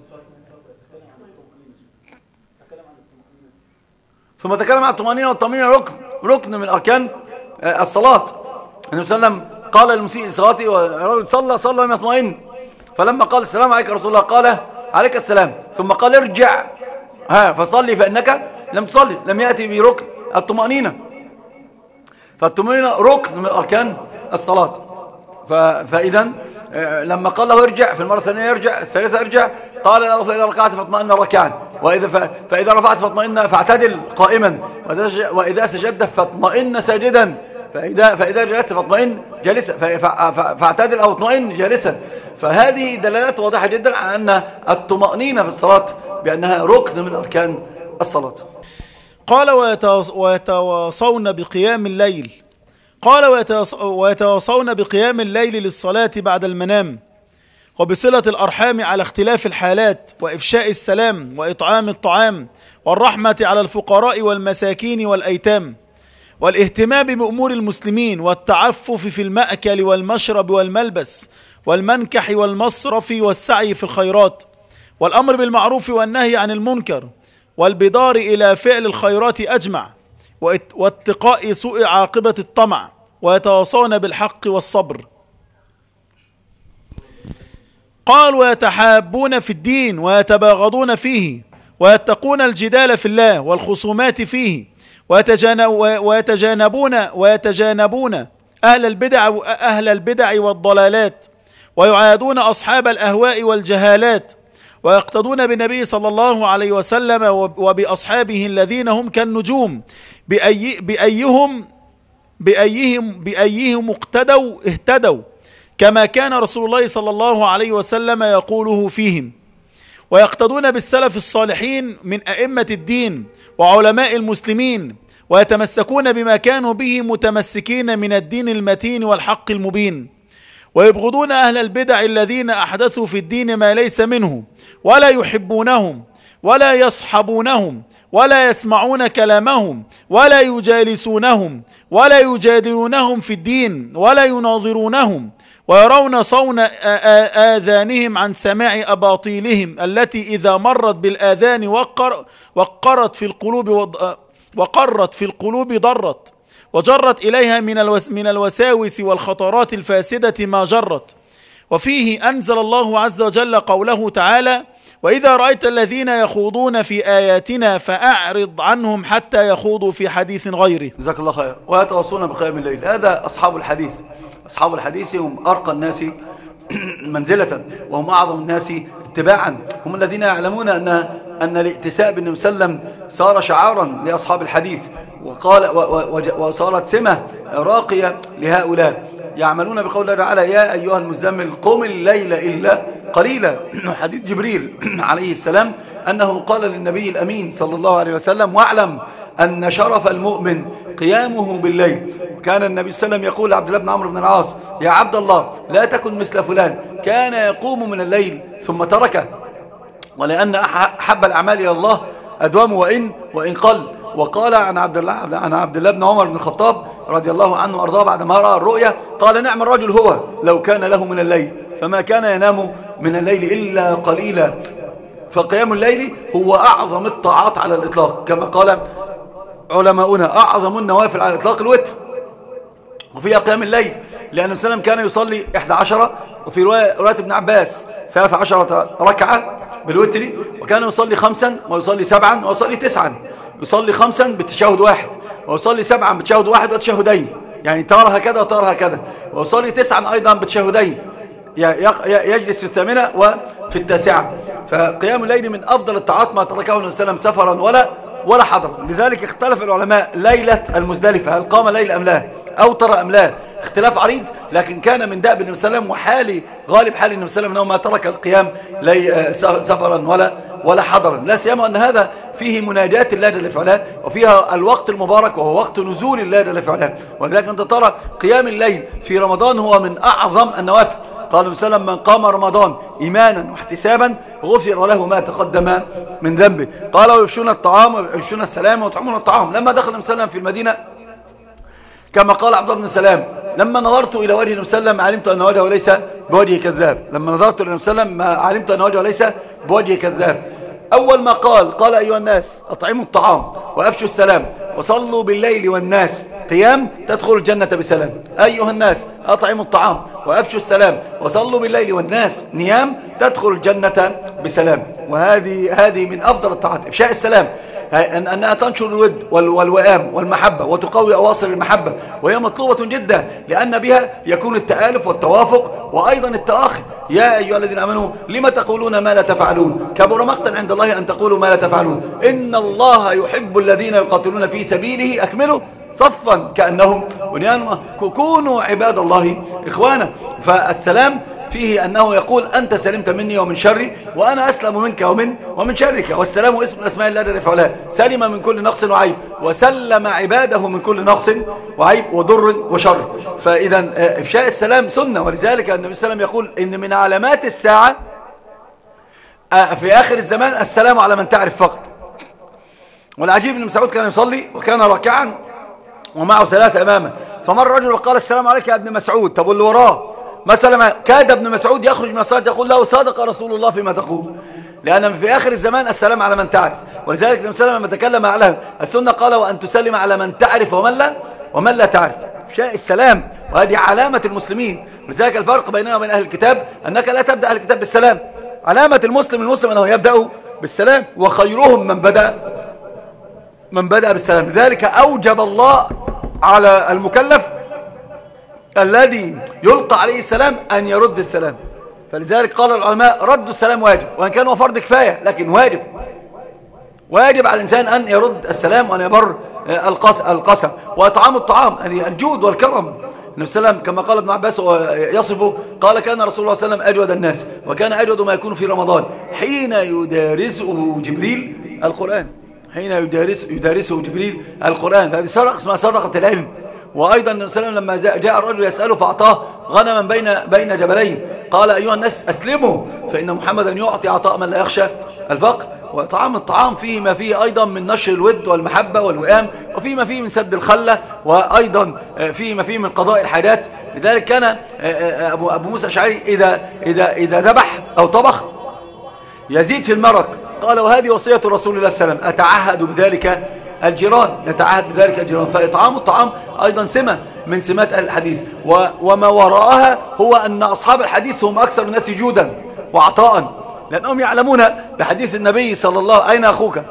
ثم تكلم عن الطمأنينة، والطمأنينة ركن ركن من أركان الصلاة. النبي صلى الله عليه وسلم قال للمسيء صلاته، والرجل صلى صلى لم يطمئن، فلما قال السلام عليك يا رسول الله قال عليك السلام، ثم قال ارجع ها فصلي فإنك لم تصلي، لم يأتي بركن الطمأنينة. فالطمأنينة ركن من أركان الصلاة. فإذا لما قال له ارجع في المرة الثانية يرجع، الثالثة ارجع، قال له فإذا ركعت فاطمئن ركعا، وإذا فإذا رفعت فاطمئن فاعتدل قائما، وإذا سجدت فاطمئن ساجدا، فإذا فإذا جلست فاطمئن جالسا، فاعتدل أو اطمئن جالسا. فهذه دلالات واضحة جدا على أن الطمأنينة في الصلاة بأنها ركن من أركان الصلاة. قال ويتواصون بقيام الليل قال ويتواصون بقيام الليل للصلاة بعد المنام، وبصلة الأرحام على اختلاف الحالات، وإفشاء السلام، وإطعام الطعام، والرحمة على الفقراء والمساكين والأيتام، والاهتمام بأمور المسلمين، والتعفف في المأكل والمشرب والملبس والمنكح والمصرف، والسعي في الخيرات، والأمر بالمعروف والنهي عن المنكر، والبدار إلى فعل الخيرات أجمع، واتقاء سوء عاقبة الطمع، ويتواصون بالحق والصبر. قال ويتحابون في الدين ويتباغضون فيه، ويتقون الجدال في الله والخصومات فيه، ويتجانبون ويتجانبون أهل البدع أهل البدع والضلالات، ويعادون أصحاب الأهواء والجهالات، ويقتدون بالنبي صلى الله عليه وسلم وبأصحابه الذين هم كالنجوم، بأي بأيهم بأيهم بأيهم اقتدوا اهتدوا، كما كان رسول الله صلى الله عليه وسلم يقوله فيهم. ويقتدون بالسلف الصالحين من أئمة الدين وعلماء المسلمين، ويتمسكون بما كانوا به متمسكين من الدين المتين والحق المبين. ويبغضون أهل البدع الذين أحدثوا في الدين ما ليس منه، ولا يحبونهم ولا يصحبونهم ولا يسمعون كلامهم ولا يجالسونهم ولا يجادلونهم في الدين ولا يناظرونهم، ويرون صون آذانهم عن سماع أباطيلهم التي إذا مرت بالآذان وقر وقرت في القلوب وقرت في القلوب ضرت، وجرت إليها من الوس من الوساوس والخطرات الفاسدة ما جرت. وفيه أنزل الله عز وجل قوله تعالى: وإذا رأيت الذين يخوضون في آياتنا فأعرض عنهم حتى يخوضوا في حديث غيره. جزاك الله خير. ويتواصون بقيام الليل، هذا أصحاب الحديث. أصحاب الحديث هم أرقى الناس منزلة، وهم أعظم الناس اتباعا، هم الذين يعلمون أن أن الائتساء بالنبي صلى الله عليه وسلم صار شعارا لأصحاب الحديث، وقال وصارت سمة راقية لهؤلاء، يعملون بقول الله تعالى: يا أيها المزمل قم الليل إلا قليلا. حديث جبريل عليه السلام أنه قال للنبي الأمين صلى الله عليه وسلم: واعلم أن شرف المؤمن قيامه بالليل. كان النبي صلى الله عليه وسلم يقول لعبد الله بن عمرو بن العاص: يا عبد الله لا تكن مثل فلان كان يقوم من الليل ثم تركه، ولأن أحب الأعمال إلى الله أدوم وإن وإن قل. وقال عن عبد الله عن عبد الله بن عمر بن الخطاب رضي الله عنه وأرضاه بعدما رأى الرؤيا قال: نعم الرجل هو لو كان له من الليل فما كان ينام من الليل إلا قليلا. فقيام الليل هو أعظم الطاعات على الإطلاق، كما قال علماؤنا: أعظم النوافل على الإطلاق الوتر، وفيها قيام الليل، لأن النبي صلى الله عليه وسلم كان يصلي إحدى عشرة، وفي رواية ابن عباس ثلاث عشرة ركعة بالوتر، وكان يصلي خمسا ويصلي سبعا ويصلي تسعا، يصلي خمسا بالتشهد واحد، ويصلي سبعا بالتشهد واحد وتشهدين، يعني تارة هكذا وتارة هكذا، ويصلي تسعا أيضا بالتشهدين، يجلس في الثامنة وفي التاسعة. فقيام الليل من أفضل الطاعات ما تركه النبي صلى الله عليه وسلم سفرا ولا ولا حضر. لذلك اختلف العلماء ليلة المزدلفة هل قام ليل أم لا، أو ترى أم لا، اختلاف عريض، لكن كان من دأب النبي صلى الله عليه وسلم وحالي غالب حال النبي صلى الله عليه وسلم أنه ما ترك القيام لي سفرا ولا ولا حضرا، لا سيما أن هذا فيه مناجاة الله جل في علاه، وفيها الوقت المبارك وهو وقت نزول الله جل في علاه. ولذلك أنت ترى قيام الليل في رمضان هو من أعظم النوافل. قال النبي صلى الله عليه وسلم: من قام رمضان إيمانا واحتسابا غفر له ما تقدم من ذنبه. قال: ويفشون الطعام ويفشون السلام ويطعمون الطعام. لما دخل النبي صلى الله عليه وسلم في المدينة كما قال عبد الله بن سلام: لما نظرت إلى وجه النبي صلى الله عليه وسلم علمت أن وجهه ليس بوجه كذاب. لما نظرت إلى النبي صلى الله عليه وسلم علمت أن وجهه ليس بوجه كذاب. أول ما قال قال: أيها الناس أطعموا الطعام وأفشوا السلام وصلوا بالليل والناس قيام تدخل الجنة بسلام. أيها الناس أطعموا الطعام وأفشوا السلام وصلوا بالليل والناس نيام تدخل الجنة بسلام. وهذه هذه من أفضل الطاعات إفشاء السلام، أنها تنشر الود والوئام والمحبة وتقوي أواصر المحبة، وهي مطلوبة جدا لأن بها يكون التآلف والتوافق وأيضا التآخي. يا أيها الذين آمنوا لما تقولون ما لا تفعلون كبر مقتا عند الله أن تقولوا ما لا تفعلون إن الله يحب الذين يقاتلون في سبيله أكملوا صفا كأنهم بنيان. كونوا عباد الله إخوانا. فالسلام فيه أنه يقول أنت سلمت مني ومن شري وأنا أسلم منك ومن ومن شرك. والسلام اسم من أسماء الله جل وعلا، سلم من كل نقص وعيب وسلم عباده من كل نقص وعيب وضر وشر. فإذا إفشاء السلام سنة، ولذلك النبي صلى الله عليه وسلم يقول إن من علامات الساعة في آخر الزمان السلام على من تعرف فقط. والعجيب أن مسعود كان يصلي وكان راكعا ومعه ثلاثة أمامه، فمر رجل وقال السلام عليك يا ابن مسعود. طب اللي وراه مثلا كاد ابن مسعود يخرج من الصلاة يقول له صادق رسول الله فيما تقول، لأن في آخر الزمان السلام على من تعرف. ولذلك النبي صلى الله عليه وسلم لما تكلم على السنة قال وأن تسلم على من تعرف ومن لا ومن لا تعرف. إفشاء السلام، وهذه علامة المسلمين. ولذلك الفرق بيننا وبين أهل الكتاب أنك لا تبدأ أهل الكتاب بالسلام. علامة المسلم المسلم أنه يبدأ بالسلام، وخيرهم من بدأ من بدأ بالسلام. لذلك أوجب الله على المكلف الذي يلقى عليه السلام أن يرد السلام. فلذلك قال العلماء رد السلام واجب، وإن كان هو فرض كفاية لكن واجب. واجب على الإنسان أن يرد السلام وأن يبر القسم. وإطعام الطعام، هذه الجود والكرم. النبي صلى الله عليه وسلم كما قال ابن عباس يصفه قال كان رسول الله صلى الله عليه وسلم أجود الناس، وكان أجود ما يكون في رمضان حين يدارسه جبريل القرآن. حين يدارس يدارسه جبريل القرآن. فهذه صدقة اسمها صدقة العلم. وأيضا النبي صلى الله عليه وسلم لما جاء الرجل يسأله فأعطاه غنما بين بين جبلين قال أيها الناس أسلموا فإن محمدا يعطي عطاء من لا يخشى الفقر. وطعام الطعام فيه ما فيه أيضا من نشر الود والمحبة والوئام، وفيه ما فيه من سد الخلة، وأيضا فيه ما فيه من قضاء الحاجات. لذلك كان أبو أبو موسى الأشعري إذا إذا إذا ذبح أو طبخ يزيد في المرق. قال وهذه وصية رسول الله صلى الله عليه وسلم أتعهد بذلك الجيران، يتعهد بذلك الجيران. فإطعام الطعام أيضا سمة من سمات أهل الحديث. وما وراءها هو أن أصحاب الحديث هم أكثر الناس جودا وعطاء، لأنهم يعلمون بحديث النبي صلى الله عليه وسلم. أين أخوك؟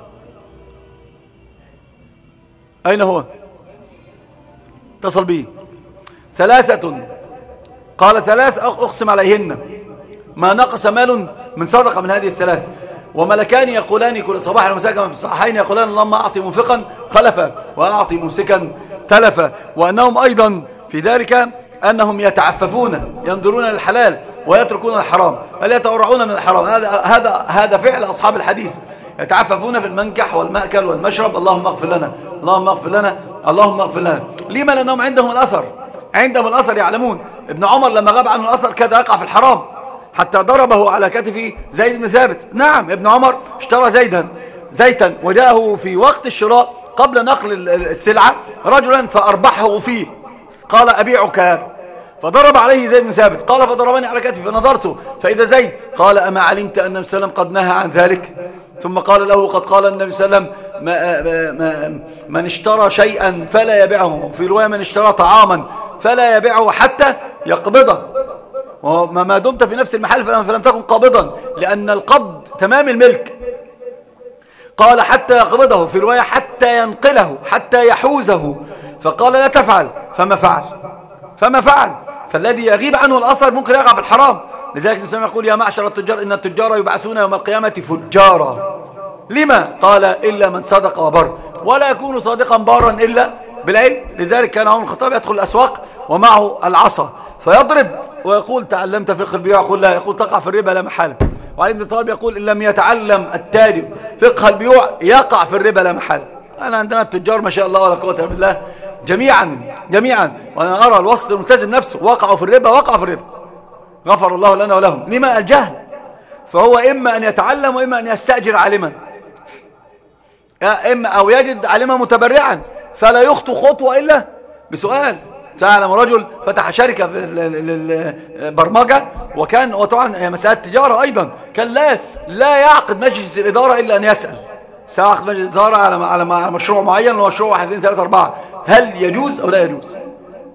أين هو؟ اتصل به. ثلاثة قال ثلاث أقسم عليهن ما نقص مال من صدقة من هذه الثلاث، وملكان يقولان كل صباح ومساء كما في الصحيحين يقولان اللهم أعطي منفقا خلفا وأعطي ممسكا تلفا. وأنهم أيضا في ذلك أنهم يتعففون ينظرون للحلال ويتركون الحرام، هل يتورعون من الحرام. هذا هذا هذا فعل أصحاب الحديث، يتعففون في المنكح والمأكل والمشرب. اللهم اغفر لنا اللهم اغفر لنا اللهم اغفر لنا. لما؟ لأنهم عندهم الأثر عندهم الأثر يعلمون. ابن عمر لما غاب عنه الأثر كاد يقع في الحرام حتى ضربه على كتفه زيد بن ثابت. نعم ابن عمر اشترى زيدا زيتا وجاءه في وقت الشراء قبل نقل السلعة رجلا فأربحه فيه قال أبيعك هذا، فضرب عليه زيد بن ثابت قال فضربني على كتفي فنظرته فإذا زيد قال أما علمت أن النبي صلى الله عليه وسلم قد نهى عن ذلك؟ ثم قال له قد قال النبي صلى الله عليه وسلم ما ما من اشترى شيئا فلا يبيعه، في رواية من اشترى طعاما فلا يبيعه حتى يقبضه، وما دمت في نفس المحل فلم تكن قابضا، لأن القبض تمام الملك. قال حتى يقبضه، في رواية حتى ينقله حتى يحوزه، فقال لا تفعل فما فعل فما فعل. فالذي يغيب عنه الأثر ممكن يقع في الحرام. لذلك الإنسان يقول يا معشر التجار إن التجار يبعثون يوم القيامة فجارا. لما؟ قال إلا من صدق وبر، ولا يكون صادقا بارا إلا بالعلم. لذلك كان عمر الخطاب يدخل الأسواق ومعه العصا فيضرب ويقول تعلمت فقه البيوع؟ يقول لا، يقول تقع في الربا لا محالة. وعلي بن طالب يقول إن لم يتعلم التاجر فقه البيوع يقع في الربا لا محالة. أنا عندنا التجار ما شاء الله ولا قوة إلا بالله جميعا جميعا، وأنا أرى الوسط الملتزم نفسه وقعوا في الربا وقعوا في الربا، غفر الله لنا ولهم. لما؟ الجهل. فهو إما أن يتعلم وإما أن يستأجر عالما، إما أو يجد عالما متبرعا فلا يخطو خطوة إلا بسؤال. تعلم رجل فتح شركة في البرمجة، وكان وطبعا هي مسألة تجارة أيضا، كان لا لا يعقد مجلس الإدارة إلا أن يسأل. سيعقد مجلس الإدارة على على مشروع معين، ومشروع واحد اثنين ثلاثة أربعة، هل يجوز أو لا يجوز؟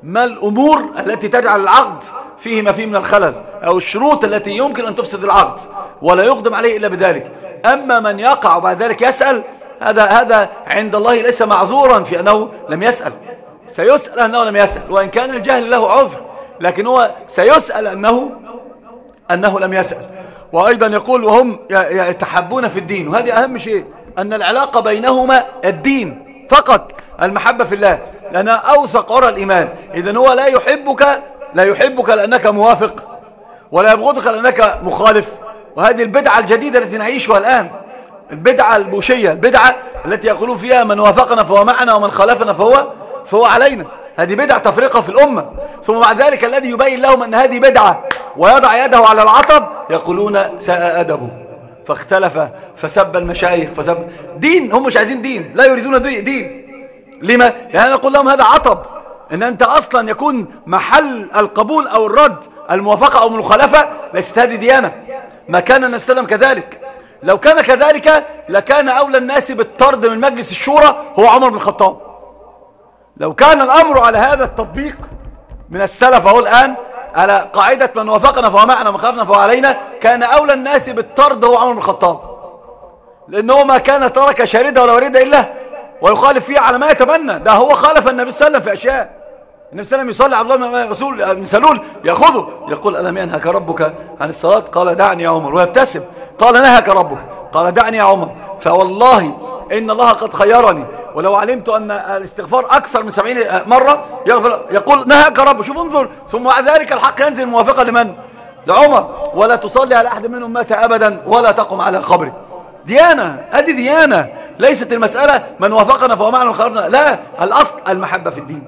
ما الأمور التي تجعل العقد فيه ما فيه من الخلل، أو الشروط التي يمكن أن تفسد العقد، ولا يقدم عليه إلا بذلك. أما من يقع وبعد ذلك يسأل، هذا هذا عند الله ليس معذورا في أنه لم يسأل، سيسأل أنه لم يسأل، وإن كان الجهل له عذر، لكن هو سيسأل أنه أنه لم يسأل. وأيضا يقول وهم يتحبون في الدين، وهذه أهم شيء، أن العلاقة بينهما الدين فقط، المحبة في الله، لأنها أوثق عرى الإيمان. إذن هو لا يحبك لا يحبك لأنك موافق، ولا يبغضك لأنك مخالف. وهذه البدعة الجديدة التي نعيشها الآن، البدعة البوشية، البدعة التي يقولون فيها من وافقنا فهو معنا ومن خالفنا فهو فهو علينا. هذه بدعة تفرقة في الأمة. ثم بعد ذلك الذي يبين لهم أن هذه بدعة ويضع يده على العطب يقولون ساء أدبه فاختلف فسب المشايخ فسب دين. هم مش عايزين دين، لا يريدون دين. لما؟ يعني نقول لهم هذا عطب، ان انت اصلا يكون محل القبول او الرد الموافقة او المخالفة ليست هذه ديانة. ما كان النبي صلى الله عليه وسلم كذلك. لو كان كذلك لكان اولى الناس بالطرد من مجلس الشورى هو عمر بن الخطاب. لو كان الامر على هذا التطبيق من السلف اهو الان على قاعدة من وافقنا فهو معنا ومن خالفنا فهو علينا، كان اولى الناس بالطرد هو عمر بن الخطاب، لانه ما كان ترك شاردة ولا وريدة الا ويخالف فيها على ما يتمنى. ده هو خالف النبي صلى الله عليه وسلم في أشياء. النبي صلى الله عليه وسلم يصلي عبد الله بن مسعود بن سلول يأخذه يقول ألم ينهك ربك عن الصلاة؟ قال دعني يا عمر، ويبتسم. قال نهك ربك؟ قال دعني يا عمر. فوالله إن الله قد خيرني، ولو علمت أن الاستغفار أكثر من سبعين مرة يغفر. يقول نهك ربك. شوف انظر. ثم بعد ذلك الحق ينزل موافقة لمن؟ لعمر. ولا تصلي على أحد منهم مات أبدا ولا تقم على قبره. ديانة، هذه ديانة، ليست المسألة من وافقنا فهو معنا وخالفنا. لا، الأصل المحبة في الدين.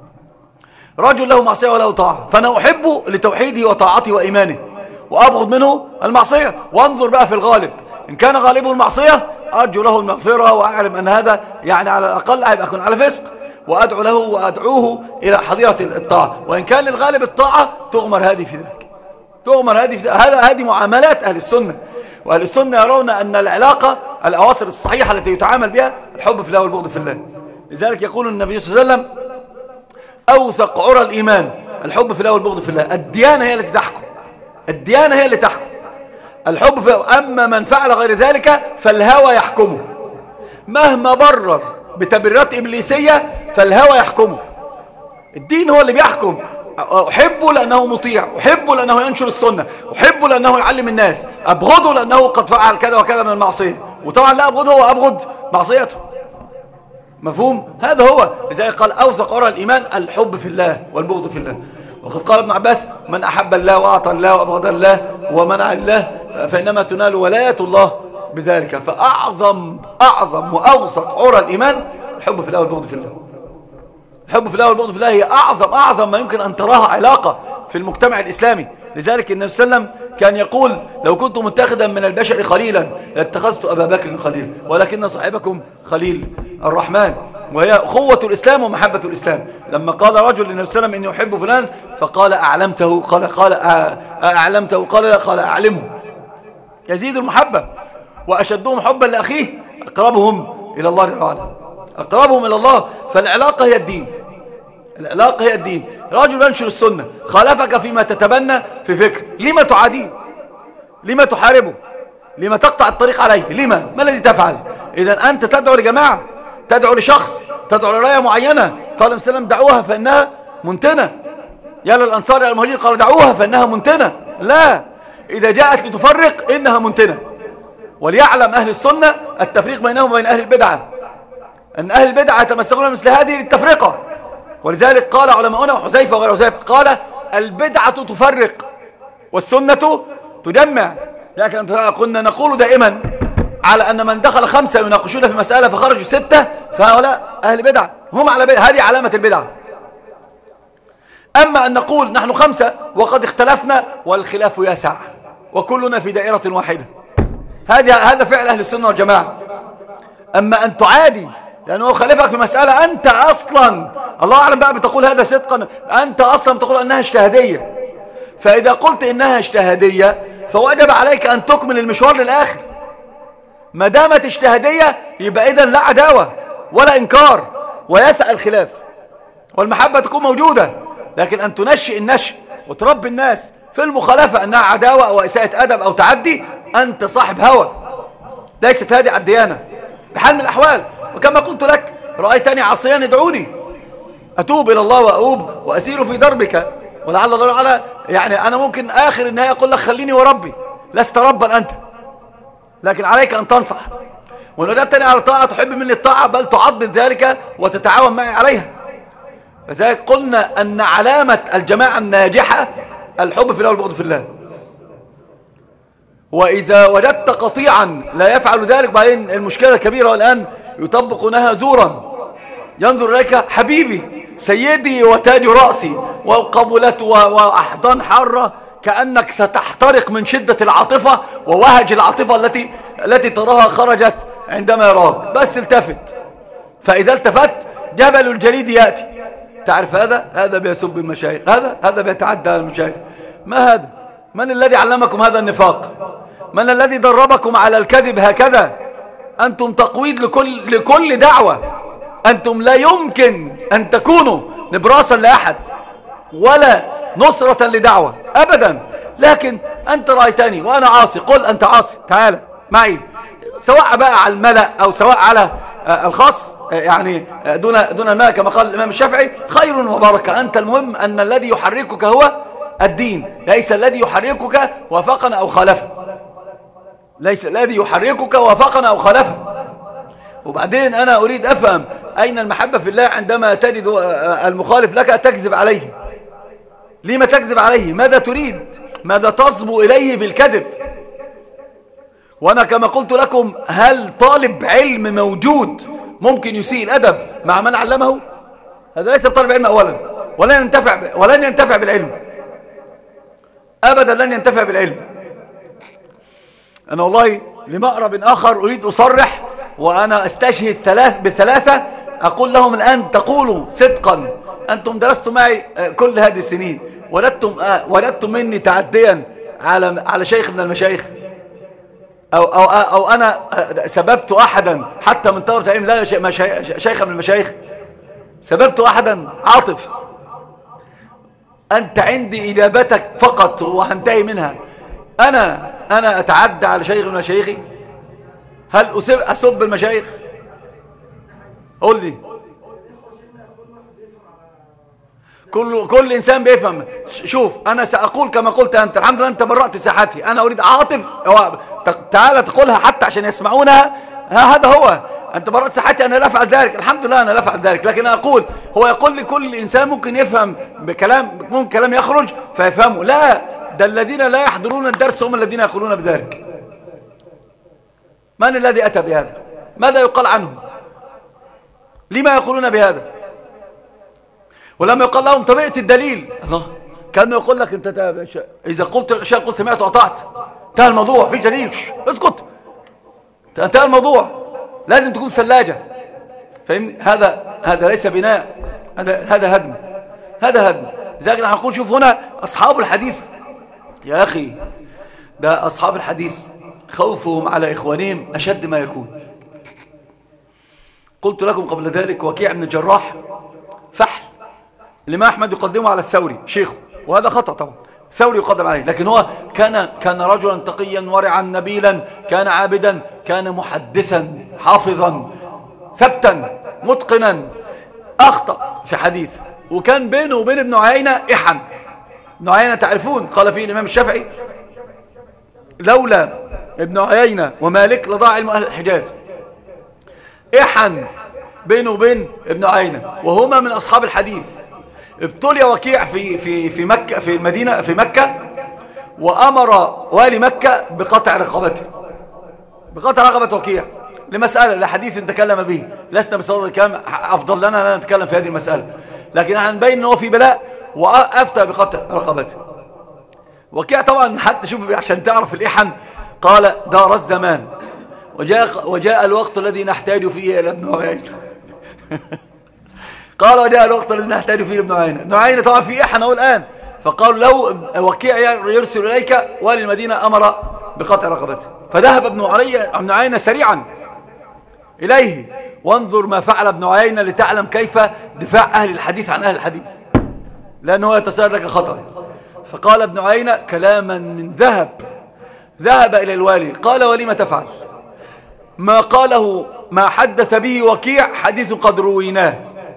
رجل له معصية وله طاعة، فأنا أحبه لتوحيده وطاعته وإيمانه، وأبغض منه المعصية. وانظر بقى في الغالب، إن كان غالبه المعصية أرجو له المغفرة، وأعلم أن هذا يعني على الأقل هيبقى يكون على فسق، وأدعو له وأدعوه إلى حظيرة الطاعة. وإن كان للغالب الطاعة تغمر هذه في ذلك، تغمر هذه في ذلك. هذا هذه معاملات أهل السنة. وأهل السنة يرون أن العلاقة الأواصر الصحيحة التي يتعامل بها الحب في الله والبغض في الله. لذلك يقول النبي صلى الله عليه وسلم أوثق عرى الإيمان الحب في الله والبغض في الله. الديانة هي التي تحكم، الديانة هي اللي تحكم الحب في الله. أما من فعل غير ذلك فالهوى يحكمه، مهما برر بتبريرات إبليسية فالهوى يحكمه. الدين هو اللي بيحكم. أحبه لأنه مطيع، أحبه لأنه ينشر السنة، أحبه لأنه يعلم الناس، أبغضه لأنه قد فعل كذا وكذا من المعصية. وطبعا لا أبغضه وأبغض معصيته. مفهوم؟ هذا هو. لذلك قال أوثق عرى الإيمان الحب في الله والبغض في الله. وقد قال ابن عباس من أحب الله وأعطى الله وأبغض الله ومنع الله فإنما تنال ولاية الله بذلك. فأعظم أعظم وأوثق عرى الإيمان الحب في الله والبغض في الله. الحب في الله والبغض في الله هي أعظم أعظم ما يمكن أن تراها علاقة في المجتمع الإسلامي. لذلك النبي صلى الله عليه وسلم كان يقول لو كنت متخذا من البشر خليلا لاتخذت أبا بكر خليلا ولكن صاحبكم خليل الرحمن. وهي أخوة الإسلام ومحبة الإسلام. لما قال رجل للنبي صلى الله عليه وسلم إني أحب فلان فقال أعلمته؟ قال قال أعلمته؟ قال لا، قال أعلمه. يزيد المحبة. وأشدهم حبا لأخيه أقربهم إلى الله تعالى، أقربهم إلى الله. فالعلاقة هي الدين، العلاقة هي الدين. رجل ينشر السنة خالفك فيما تتبنى في فكر، لما تعاديه؟ لما تحاربه؟ لما تقطع الطريق عليه؟ لما؟ ما الذي تفعل؟ إذا أنت تدعو لجماعة، تدعو لشخص، تدعو لراية معينة. قال النبي صلى الله عليه وسلم دعوها فإنها منتنة. يا للأنصار يا المهاجرين قال دعوها فإنها منتنة. لا، إذا جاءت لتفرق إنها منتنة. وليعلم أهل السنة التفريق بينهم وبين أهل البدعة، أن أهل البدعة يتمسكون مثل هذه للتفرقة. ولذلك قال علماؤنا وحذيفة وغير حذيفة قال البدعة تفرق والسنة تجمع. لكن كنا نقول دائما على أن من دخل خمسة يناقشون في مسألة فخرجوا ستة فهؤلاء أهل بدعة، هم على بدعة. هذه علامة البدعة. أما أن نقول نحن خمسة وقد اختلفنا والخلاف يسع وكلنا في دائرة واحدة، هذا هذا فعل أهل السنة والجماعة. أما أن تعادي لأنه خالفك في مسألة أنت أصلا الله أعلم بقى بتقول هذا صدقا، أنت أصلا بتقول أنها اجتهادية. فإذا قلت إنها اجتهادية فوجب عليك أن تكمل المشوار للآخر. ما دامت اجتهادية يبقى إذن لا عداوة ولا إنكار ويسع الخلاف والمحبة تكون موجودة، لكن أن تنشئ النشء وتربي الناس في المخالفة أنها عداوة أو إساءة أدب أو تعدي، أنت صاحب هوى، ليست هذه الديانة بحال من الأحوال. وكما قلت لك رأيتني عصيا ادعوني أتوب إلى الله وأؤوب وأسير في دربك، ولعل الله تعالى يعني أنا ممكن آخر النهاية أقول لك خليني وربي، لست ربا أنت، لكن عليك أن تنصح. وإن وجدتني على طاعة تحب مني الطاعة بل تعضد ذلك وتتعاون معي عليها. فذلك قلنا أن علامة الجماعة الناجحة الحب في الله والبغض في الله. وإذا وجدت قطيعا لا يفعل ذلك، بعدين المشكلة الكبيرة والآن يطبقونها زورا، ينظر إليك حبيبي سيدي وتاج رأسي وقبلت وأحضان حارة كأنك ستحترق من شدة العاطفة ووهج العاطفة التي التي تراها خرجت عندما يراك، بس التفت. فإذا التفت جبل الجليد يأتي. تعرف هذا هذا بيسب المشايخ، هذا هذا بيتعدى على المشايخ. ما هذا؟ من الذي علمكم هذا النفاق؟ من الذي دربكم على الكذب هكذا؟ أنتم تقويض لكل لكل دعوة، أنتم لا يمكن أن تكونوا نبراسا لأحد ولا نصرة لدعوة أبدا. لكن أنت رأيتني وأنا عاصي، قل أنت عاصي تعال معي، سواء بقى على الملأ أو سواء على الخاص، يعني دون دون الملأ كما قال الإمام الشافعي، خير وبركة. أنت المهم أن الذي يحركك هو الدين، ليس الذي يحركك وافقنا أو خالفنا، ليس الذي يحركك وافقنا أو خالفنا. وبعدين أنا أريد أفهم أين المحبة في الله عندما تجد المخالف لك تكذب عليه؟ لما تكذب عليه؟ ماذا تريد؟ ماذا تصبو إليه بالكذب؟ وأنا كما قلت لكم، هل طالب علم موجود ممكن يسيء الأدب مع من علمه؟ هذا ليس طالب علم أولا، ولن ينتفع ولن ينتفع بالعلم أبدا، لن ينتفع بالعلم. أنا والله لمأرب آخر أريد أصرح وأنا أستشهد ثلاث بثلاثة، أقول لهم الآن تقولوا صدقا، أنتم درستم معي كل هذه السنين، ولدتم ولدتم مني تعديا على على شيخ من المشايخ، أو أو أو أنا سببت أحدا حتى من طلبة العلم لا شيخ من المشايخ، سببت أحدا؟ عاطف، أنت عندي إجابتك فقط وهنتهي منها. أنا أنا أتعدى على شيخ من مشايخي؟ هل أسب, أسب المشايخ؟ قول لي. كل كل إنسان بيفهم. شوف أنا سأقول كما قلت أنت، الحمد لله أنت برأت ساحتي، أنا أريد عاطف تعال تقولها حتى عشان يسمعونها، هذا هو، أنت برأت ساحتي، أنا لا أفعل ذلك، الحمد لله أنا لا أفعل ذلك. لكن أنا أقول هو يقول لكل إنسان ممكن يفهم بكلام، ممكن كلام يخرج فيفهمه، لا، ده الذين لا يحضرون الدرس هم الذين يقولون بذلك. من الذي أتى بهذا؟ ماذا يقال عنه؟ لما يقولون بهذا؟ ولما يقال لهم طبيعة الدليل، الله كانوا يقول لك انت إذا قلت الأشياء قلت سمعت وأطعت، انتهى الموضوع، في دليل، اسكت، انتهى الموضوع، لازم تكون ثلاجة. فاهمني؟ هذا هذا ليس بناء، هذا هذا هدم، هذا هدم. لذلك نحن نقول شوف هنا أصحاب الحديث يا أخي، ده أصحاب الحديث خوفهم على إخوانهم أشد ما يكون. قلت لكم قبل ذلك وكيع بن الجراح فحل الإمام أحمد يقدمه على الثوري شيخه، وهذا خطأ طبعا، الثوري يقدم عليه، لكن هو كان كان رجلا تقيا ورعا نبيلا، كان عابدا، كان محدثا حافظا ثبتا متقنا، أخطأ في حديث، وكان بينه وبين ابن عيينة إحن. ابن عيينة تعرفون قال فيه الإمام الشافعي لولا ابن عيينة ومالك لضاع علم أهل الحجاز. إحن بينه وبين ابن عيينة، وهما من أصحاب الحديث. ابتلي وكيع في في في مكة، في المدينة في مكة، وأمر والي مكة بقطع رقبته، بقطع رقبة وكيع لمسألة لحديث تكلم به، لسنا بصدد الكلام، أفضل لنا أن نتكلم في هذه المسألة، لكن هنبين أنه في بلاء وأفتى بقطع رقبته. وكيع طبعا حتى شوف عشان تعرف الإحن، قال دار الزمان وجاء وجاء الوقت الذي نحتاج فيه إلى ابن عيينة. قال وجاء الوقت الذي نحتاج فيه ابن عيينة. ابن عيينة طبعا في إحن هو الآن، فقال لو وكيع يرسل إليك والي المدينة أمر بقطع رقبته، فذهب ابن علي ابن عيينة سريعا إليه وانظر ما فعل ابن عيينة لتعلم كيف دفاع أهل الحديث عن أهل الحديث، لأنه يتساءل لك خطأ. فقال ابن عيينة كلاما من ذهب، ذهب إلى الوالي قال ولم تفعل؟ ما قاله ما حدث به وكيع حديث قد رويناه.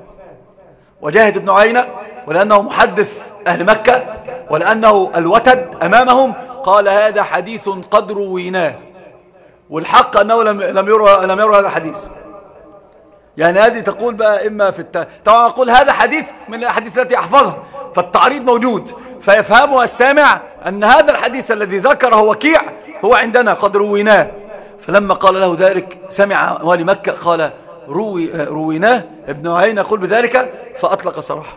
وجاهد ابن عيينة ولأنه محدث أهل مكة ولأنه الوتد أمامهم قال هذا حديث قد رويناه، والحق أنه لم لم يرى لم يرى هذا الحديث. يعني هذه تقول بقى إما في الت... طبعا أقول هذا حديث من الأحاديث التي أحفظها، فالتعريض موجود، فيفهمها السامع أن هذا الحديث الذي ذكره وكيع هو عندنا قد رويناه. فلما قال له ذلك سمع والي مكة قال روي رويناه. ابن عيينة يقول بذلك فأطلق سراحه.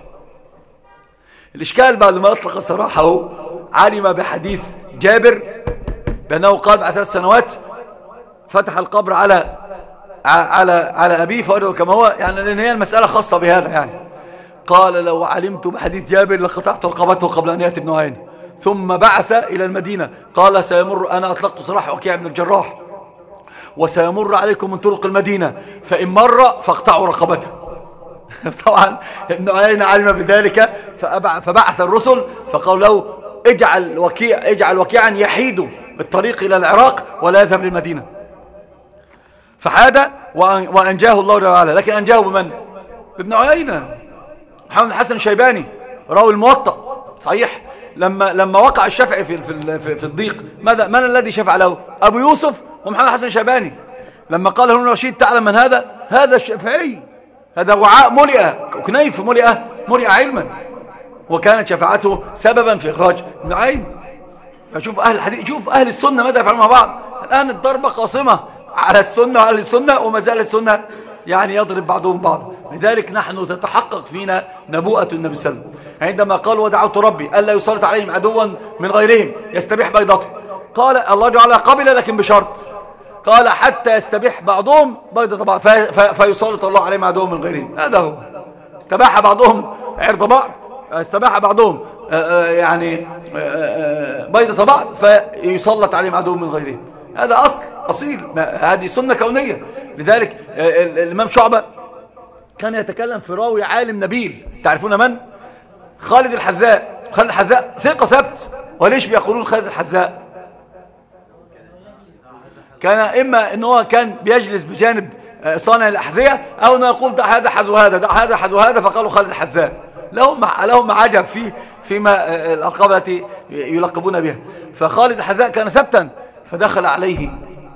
الإشكال بعد ما أطلق سراحه علم بحديث جابر بأنه قال بعد ثلاث سنوات فتح القبر على على على أبيه فأرده كما هو، يعني لأن هي المسألة خاصة بهذا. يعني قال لو علمت بحديث جابر لقطعت رقبته قبل أن يأتي ابن عيينة. ثم بعث إلى المدينة قال سيمر أنا أطلقت سراح وكيع بن الجراح وسيمر عليكم من طرق المدينة فإن مر فاقطعوا رقبته. طبعا ابن عيينة علم بذلك فبعث الرسل فقال له اجعل وكيع اجعل وكيعا يحيد بالطريق إلى العراق ولا يذهب للمدينة. فحاد وأنجاه الله جل وعلا. لكن أنجاه بمن؟ بابن عيينة. محمد الحسن الشيباني راوي الموطأ صحيح لما لما وقع الشافعي في في في الضيق ماذا من الذي شفع له؟ أبو يوسف ومحمد الحسن الشيباني. لما قال هارون الرشيد تعلم من هذا؟ هذا الشافعي، هذا وعاء ملئ وكنيف ملئ ملئ علما، وكانت شفاعته سببا في إخراج ابن عيينة. فشوف أهل الحديث، شوف أهل السنة ماذا يفعلون مع بعض. الآن الضربة قاصمة على السنة وعلى السنة وما زال السنة يعني يضرب بعضهم بعض. لذلك نحن تتحقق فينا نبوءة النبي صلى الله عليه وسلم عندما قال ودعوت ربي ألا يسلط عليهم عدوا من غيرهم يستبيح بيضته. قال الله جعل قبل لكن بشرط، قال حتى يستبيح بعضهم بيضة بعض فيسلط الله عليهم عدوا من غيرهم. هذا هو استباح بعضهم عرض بعض، استباح بعضهم يعني بيضة بعض فيسلط عليهم عدو من غيرهم. هذا أصل أصيل، هذه سنة كونية. لذلك الإمام شعبة كان يتكلم في راوي عالم نبيل، تعرفون من؟ خالد الحذاء. خالد الحذاء ثقة ثبت. وليش بيقولون خالد الحذاء؟ كان إما أنه كان بيجلس بجانب صانع الأحذية أو أنه يقول دع هذا حذو هذا دع هذا حذو هذا فقالوا خالد الحذاء. لهم لهم عجب فيه فيما الألقاب التي يلقبون بها. فخالد الحذاء كان ثبتا، فدخل عليه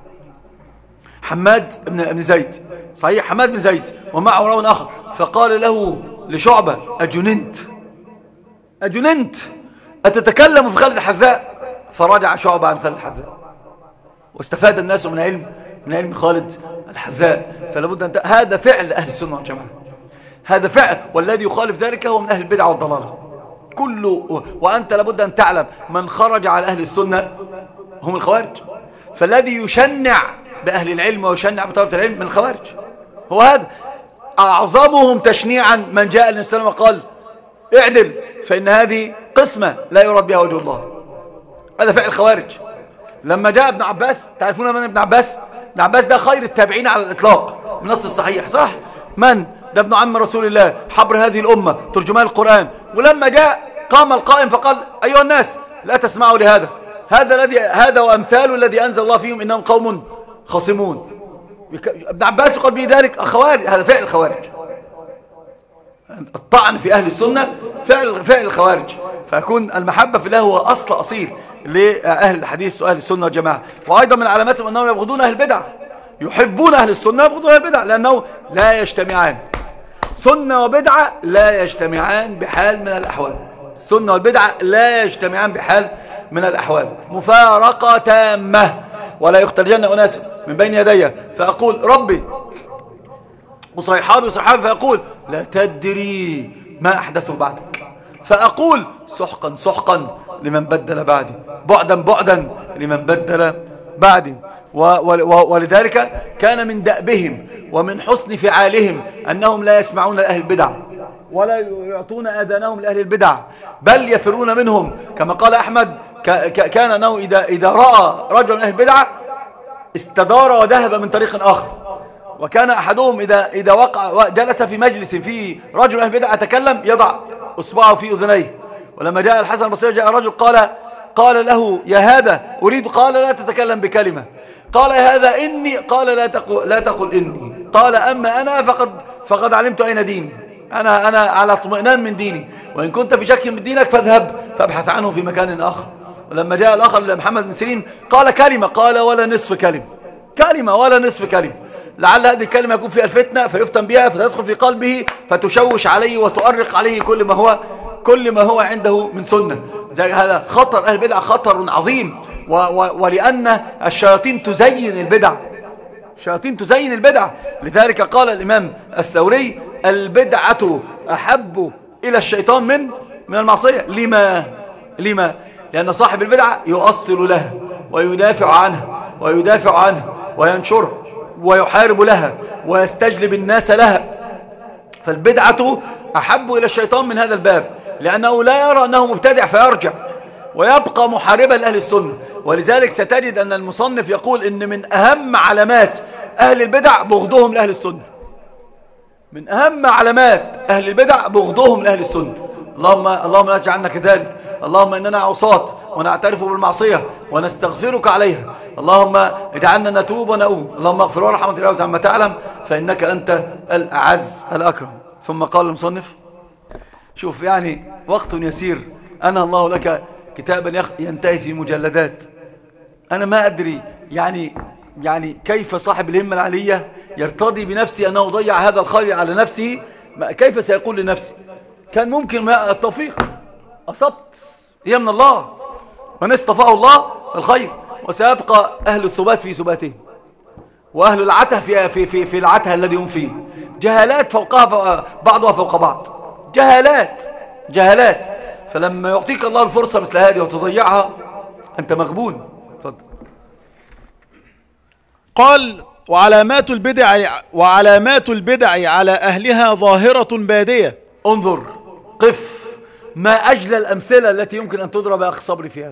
حماد بن زيد صحيح حماد بن زيد ومعه راوي آخر، فقال له لشعبة أجننت أجننت أتتكلم في خالد الحذاء؟ فرجع شعبة عن خالد الحذاء، واستفاد الناس من علم من علم خالد الحذاء. فلابد أن هذا فعل أهل السنة والجماعة، هذا فعل، والذي يخالف ذلك هو من أهل البدع والضلالة كله. وأنت لابد أن تعلم من خرج على أهل السنة هم الخوارج. فالذي يشنع بأهل العلم ويشنع بطلبة العلم من الخوارج هو هذا. أعظمهم تشنيعا من جاء للنبي صلى الله عليه وسلم وقال اعدل فإن هذه قسمة لا يراد بها وجه الله. هذا فعل الخوارج. لما جاء ابن عباس، تعرفون من ابن عباس؟ ابن عباس ده خير التابعين على الإطلاق من نص الصحيح صح؟ من؟ ده ابن عم رسول الله، حبر هذه الأمة، ترجمان القرآن. ولما جاء قام القائم فقال أيها الناس لا تسمعوا لهذا، هذا الذي هذا وأمثاله الذي أنزل الله فيهم إنهم قوم خصمون. ابن عباس قال به ذلك خوارج. هذا فعل الخوارج. الطعن في أهل السنة فعل فعل الخوارج. فيكون المحبة في الله هو أصل أصيل لأهل الحديث وأهل السنة والجماعة. وأيضا من علاماتهم أنهم يبغضون أهل البدع، يحبون أهل السنة يبغضون أهل البدع، لأنه لا يجتمعان. سنة وبدعة لا يجتمعان بحال من الأحوال. السنة والبدعة لا يجتمعان بحال من الأحوال، مفارقة تامة. ولا يخترجن أناس من بين يدي فأقول ربي وصيحابي وصيحابي فأقول لا تدري ما أحدثوا بعدك، فأقول سحقا سحقا لمن بدل بعدي، بعدا بعدا لمن بدل بعدي. ولذلك كان من دأبهم ومن حسن فعالهم أنهم لا يسمعون لأهل البدع ولا يعطون آذانهم لأهل البدع، بل يفرون منهم. كما قال أحمد كان أنه إذا, إذا رأى رجل من أهل البدع استدار وذهب من طريق آخر، وكان أحدهم إذا, إذا وقع جلس في مجلس فيه رجل أهل بدعة يتكلم يضع أصبعه في أذنيه. ولما جاء الحسن البصري جاء رجل قال قال له يا هذا أريد، قال لا تتكلم بكلمة. قال يا هذا إني، قال لا تقل, لا تقل إني. قال أما أنا فقد, فقد علمت أين ديني، أنا, أنا على اطمئنان من ديني، وإن كنت في شك من دينك فاذهب فابحث عنه في مكان آخر. ولما جاء الآخر محمد بن سيرين قال كلمة، قال ولا نصف كلمة، كلمة ولا نصف كلمة، لعل هذه الكلمة يكون فيها الفتنة فيفتن بها فتدخل في قلبه فتشوش عليه وتؤرق عليه كل ما هو كل ما هو عنده من سنة. هذا خطر أهل البدع، خطر عظيم. و و ولأن الشياطين تزين البدع، الشياطين تزين البدع. لذلك قال الإمام الثوري البدعة أحب إلى الشيطان من من المعصية. لما لما لأن صاحب البدعة يؤصل لها ويدافع عنها ويدافع عنها وينشرها ويحارب لها ويستجلب الناس لها. فالبدعة أحب إلى الشيطان من هذا الباب، لأنه لا يرى أنه مبتدع فيرجع ويبقى محاربا لأهل السنة. ولذلك ستجد أن المصنف يقول إن من أهم علامات أهل البدع بغضهم لأهل السنة، من أهم علامات أهل البدع بغضهم لأهل السنة. اللهم اللهم لا تجعلنا كذلك، اللهم إننا عصاة ونعترف بالمعصية ونستغفرك عليها، اللهم اجعلنا نتوب ونؤوب، اللهم اغفر ورحمة الله عما تعلم فإنك أنت الأعز الأكرم. ثم قال المصنف شوف يعني وقت يسير أنا الله لك كتابا ينتهي في مجلدات. أنا ما أدري يعني يعني كيف صاحب الهمة العالية يرتضي بنفسه أنه ضيع هذا الخير على نفسه، كيف سيقول لنفسه كان ممكن ما التوفيق أصبت هي من الله من اصطفاه الله الخير، وسيبقى أهل السبات في سباتهم وأهل العته في, في, في, في العته الذي هم فيه، جهالات فوقها بعضها فوق بعض، جهالات جهالات. فلما يعطيك الله الفرصة مثل هذه وتضيعها أنت مغبون. فضل. قال وعلامات البدع وعلامات البدع على أهلها ظاهرة بادية. انظر قف، ما أجل الأمثلة التي يمكن أن تضرب أخ صبري في هذا.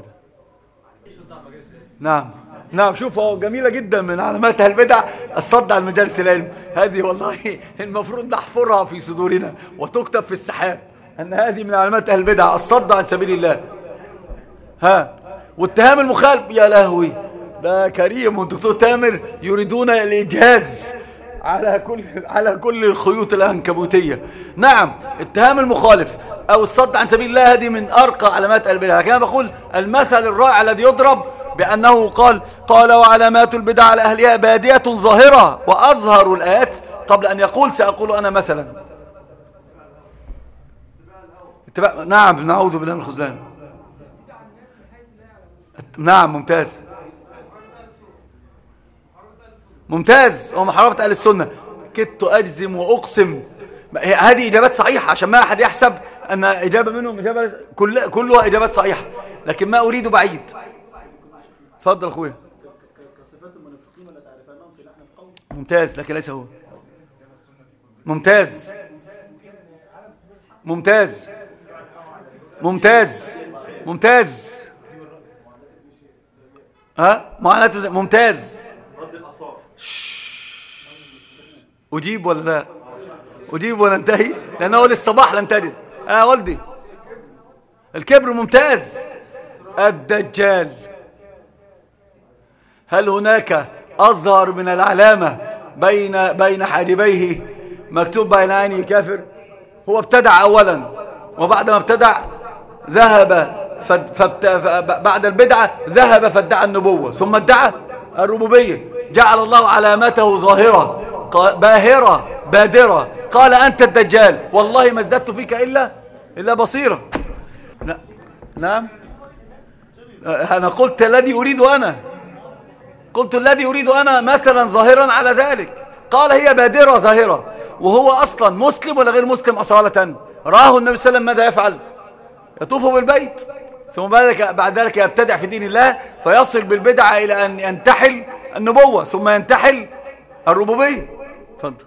نعم نعم شوف هو جميلة جدا من علامات البدع الصد عن مجالس العلم. هذه والله المفروض نحفرها في صدورنا وتكتب في السحاب أن هذه من علامات أهل البدع الصد عن سبيل الله. ها واتهام المخالف، يا لهوي ده كريم والدكتور تامر يريدون الإجهاز على كل على كل الخيوط العنكبوتية. نعم اتهام المخالف أو الصد عن سبيل الله هذه من أرقى علامات البدع. لكن أنا بقول المثل الرائع الذي يضرب بأنه قال قال وعلامات البدع على أهلها بادية ظاهرة وأظهر الآيات قبل أن يقول سأقول أنا مثلا. نعم نعوذ بالله من الخذلان. نعم ممتاز ممتاز ومحاربة أهل السنة. كدت أجزم وأقسم هذه إجابات صحيحة عشان ما أحد يحسب أن إجابة منهم إجابة كل كلها إجابات صحيحة، لكن ما أريد بعيد. تفضل أخويا. كصفات المنافقين ولا تعرفانهم في لحن القول. ممتاز لكن ليس هو. ممتاز ممتاز ممتاز ممتاز ها معاناة ممتاز. أجيب ولا لا أجيب ولا انتهي لأنه للصباح لن تجد. آه ولدي الكبر ممتاز. الدجال هل هناك أظهر من العلامة بين بين حاجبيه مكتوب بين عينه كافر؟ هو ابتدع أولا وبعد ما ابتدع ذهب بعد البدعة ذهب فادعى النبوة ثم ادعى الربوبية. جعل الله علامته ظاهرة باهرة بادرة. قال أنت الدجال والله ما ازددت فيك إلا إلا بصيرة. نعم أنا قلت الذي أريد أنا قلت الذي أريد أنا مثلا ظاهرا على ذلك. قال هي بادرة ظاهرة وهو أصلا مسلم ولا غير مسلم أصالة. راه النبي صلى الله عليه وسلم ماذا يفعل؟ يطوف بالبيت ثم بعد ذلك يبتدع في دين الله فيصل بالبدعة إلى أن ينتحل النبوة ثم ينتحل الربوبية. فضل.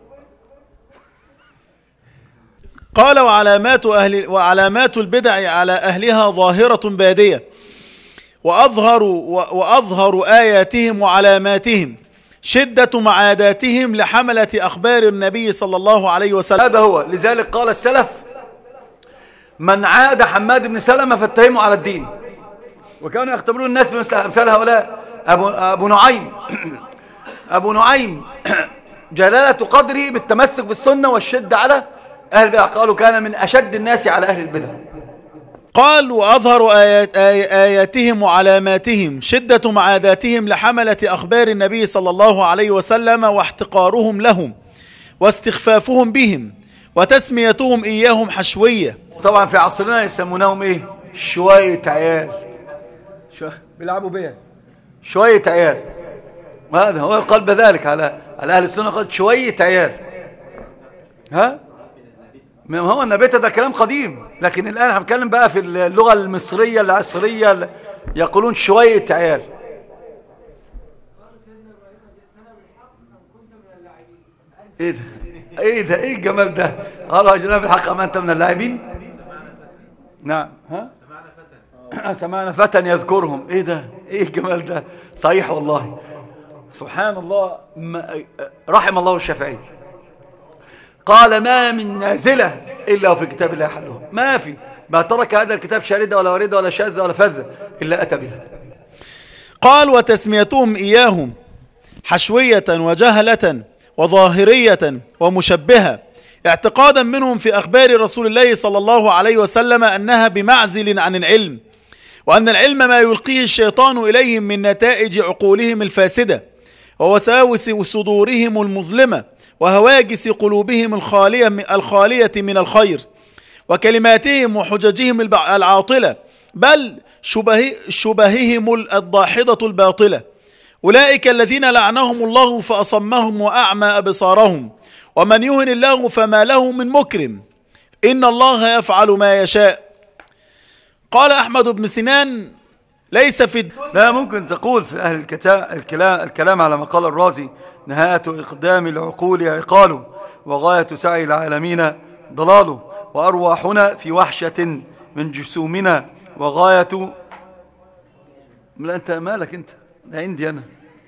قال وعلامات أهل وعلامات البدع على أهلها ظاهرة بادية وأظهر وأظهر آياتهم وعلاماتهم شدة معاداتهم لحملة أخبار النبي صلى الله عليه وسلم. هذا هو، لذلك قال السلف: من عاد حماد بن سلمة فاتهموا على الدين. وكانوا يختبرون الناس بمثل أمثال هؤلاء. أبو, أبو نعيم أبو نعيم جلالة قدره بالتمسك بالسنة والشدة على أهل البدع، قالوا كان من أشد الناس على أهل البدع. قال: وأظهر آيات آياتهم وعلاماتهم شدة معاداتهم لحملة أخبار النبي صلى الله عليه وسلم، واحتقارهم لهم، واستخفافهم بهم، وتسميتهم إياهم حشوية. طبعا في عصرنا يسمونهم إيه؟ شوية عيال، شو... بيلعبوا بيها شوية عيال. وهذا هو قال بذلك على على أهل السنة، قال شوية عيال. ها؟ ما هو النبيت ده كلام قديم، لكن الآن هنتكلم بقى في اللغة المصرية العصرية، يقولون شوية عيال. ايه ده ايه ده ايه الجمال ده؟ قالوا اجلنا بالحق اما انت من اللاعبين. نعم. ها سمعنا فتى يذكرهم. ايه ده ايه الجمال ده؟ صحيح والله، سبحان الله. رحم الله الشافعي، قال: ما من نازلة إلا وفي كتاب الله حلها. ما في ما ترك هذا الكتاب شاردة ولا واردة ولا شاذة ولا فذة إلا أتى بها. قال: وتسميتهم إياهم حشوية وجهلة وظاهرية ومشبهة، اعتقادا منهم في أخبار رسول الله صلى الله عليه وسلم أنها بمعزل عن العلم، وأن العلم ما يلقيه الشيطان إليهم من نتائج عقولهم الفاسدة ووساوس صدورهم المظلمة وهواجس قلوبهم الخالية الخالية من الخير وكلماتهم وحججهم العاطلة، بل شبه شبههم الضاحضة الباطلة. أولئك الذين لعنهم الله فأصمهم وأعمى أبصارهم، ومن يهن الله فما له من مكرم، إن الله يفعل ما يشاء. قال أحمد بن سنان: ليس في لا ممكن تقول في أهل الكلام, الكلام على ما قال الرازي: نهاية إقدام العقول عقال، وغاية سعي العالمين ضلال، وأرواحنا في وحشة من جسومنا، وغاية. لا أنت مالك أنت، ده عندي أنا.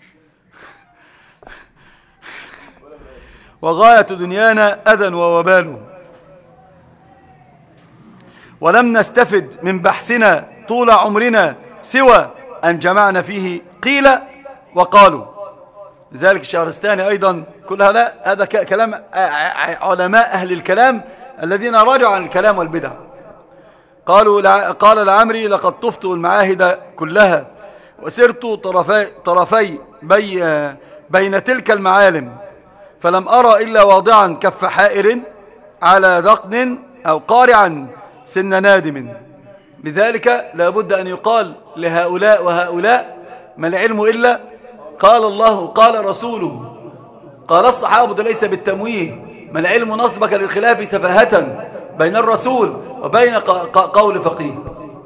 وغاية دنيانا أذى ووبال، ولم نستفد من بحثنا طول عمرنا سوى أن جمعنا فيه قيل وقالوا. لذلك الشهرستاني أيضا كل هذا هذا كلام علماء أهل الكلام الذين راجعوا عن الكلام والبدع. قالوا قال العمري: لقد طفت المعاهد كلها وسرت طرفي, طرفي بي بين تلك المعالم، فلم أرى إلا واضعا كف حائر على ذقن أو قارعا سن نادم. لذلك لابد أن يقال لهؤلاء وهؤلاء: ما العلم إلا قال الله قال رسوله قال الصحابة. ده ليس بالتمويه. ما العلم نصبك للخلاف سفاهة بين الرسول وبين قول فقيه.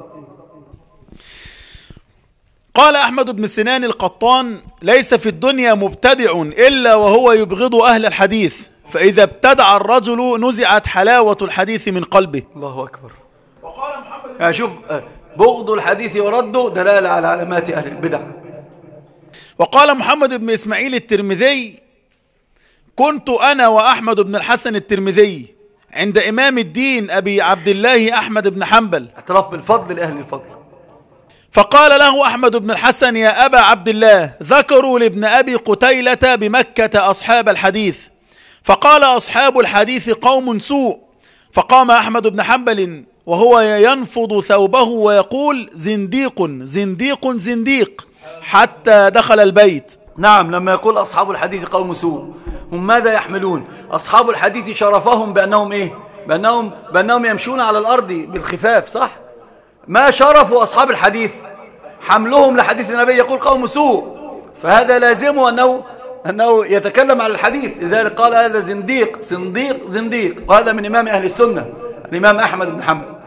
قال أحمد بن سنان القطان: ليس في الدنيا مبتدع إلا وهو يبغض أهل الحديث، فإذا ابتدع الرجل نزعت حلاوة الحديث من قلبه. الله أكبر. وقال محمد يعني شوف، بغض الحديث ورده دلالة على علامات أهل البدع. وقال محمد بن إسماعيل الترمذي: كنت أنا وأحمد بن الحسن الترمذي عند إمام الدين أبي عبد الله أحمد بن حنبل، اعتراف بالفضل لأهل الفضل، فقال له أحمد بن الحسن: يا أبا عبد الله، ذكروا لابن أبي قتيلة بمكة أصحاب الحديث، فقال: أصحاب الحديث قوم سوء. فقام أحمد بن حنبل وهو ينفض ثوبه ويقول: زنديق زنديق زنديق، حتى دخل البيت. نعم، لما يقول أصحاب الحديث قوم سوء، هم ماذا يحملون؟ أصحاب الحديث شرفهم بأنهم إيه؟ بأنهم, بأنهم يمشون على الأرض بالخفاف، صح؟ ما شرفوا أصحاب الحديث حملهم لحديث النبي يقول قوم سوء، فهذا لازمه أنه, أنه يتكلم على الحديث. لذلك قال: هذا زنديق زنديق زنديق. وهذا من إمام أهل السنة الإمام أحمد بن حنبل.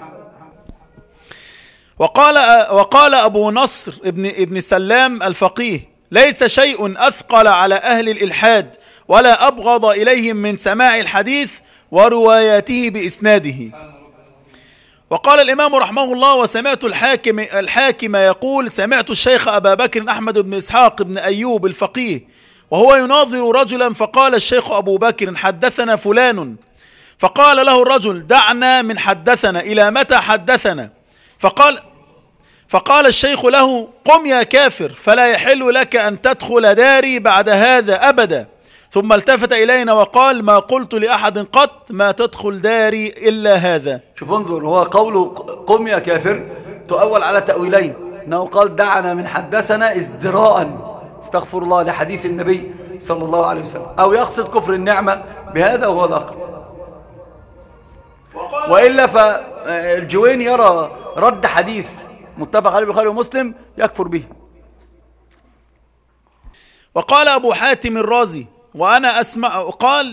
وقال, وقال أبو نصر ابن, ابن سلام الفقيه: ليس شيء أثقل على أهل الإلحاد ولا أبغض إليهم من سماع الحديث ورواياته بإسناده. وقال الإمام رحمه الله: وسمعت الحاكم, الحاكم يقول: سمعت الشيخ أبا بكر أحمد بن إسحاق بن أيوب الفقيه وهو يناظر رجلا، فقال الشيخ أبو بكر: حدثنا فلان. فقال له الرجل: دعنا من حدثنا، إلى متى حدثنا؟ فقال فقال الشيخ له: قم يا كافر، فلا يحل لك أن تدخل داري بعد هذا أبدا. ثم التفت إلينا وقال: ما قلت لأحد قط ما تدخل داري إلا هذا. شوف انظر، هو قوله قم يا كافر تؤول على تأويلين، انه قال دعنا من حدثنا ازدراء، استغفر الله، لحديث النبي صلى الله عليه وسلم، او يقصد كفر النعمة بهذا وهو الأقرب. وإلا فالجويني يرى رد حديث متفق عليه البخاري ومسلم يكفر به. وقال أبو حاتم الرازي: وأنا أسمع، قال: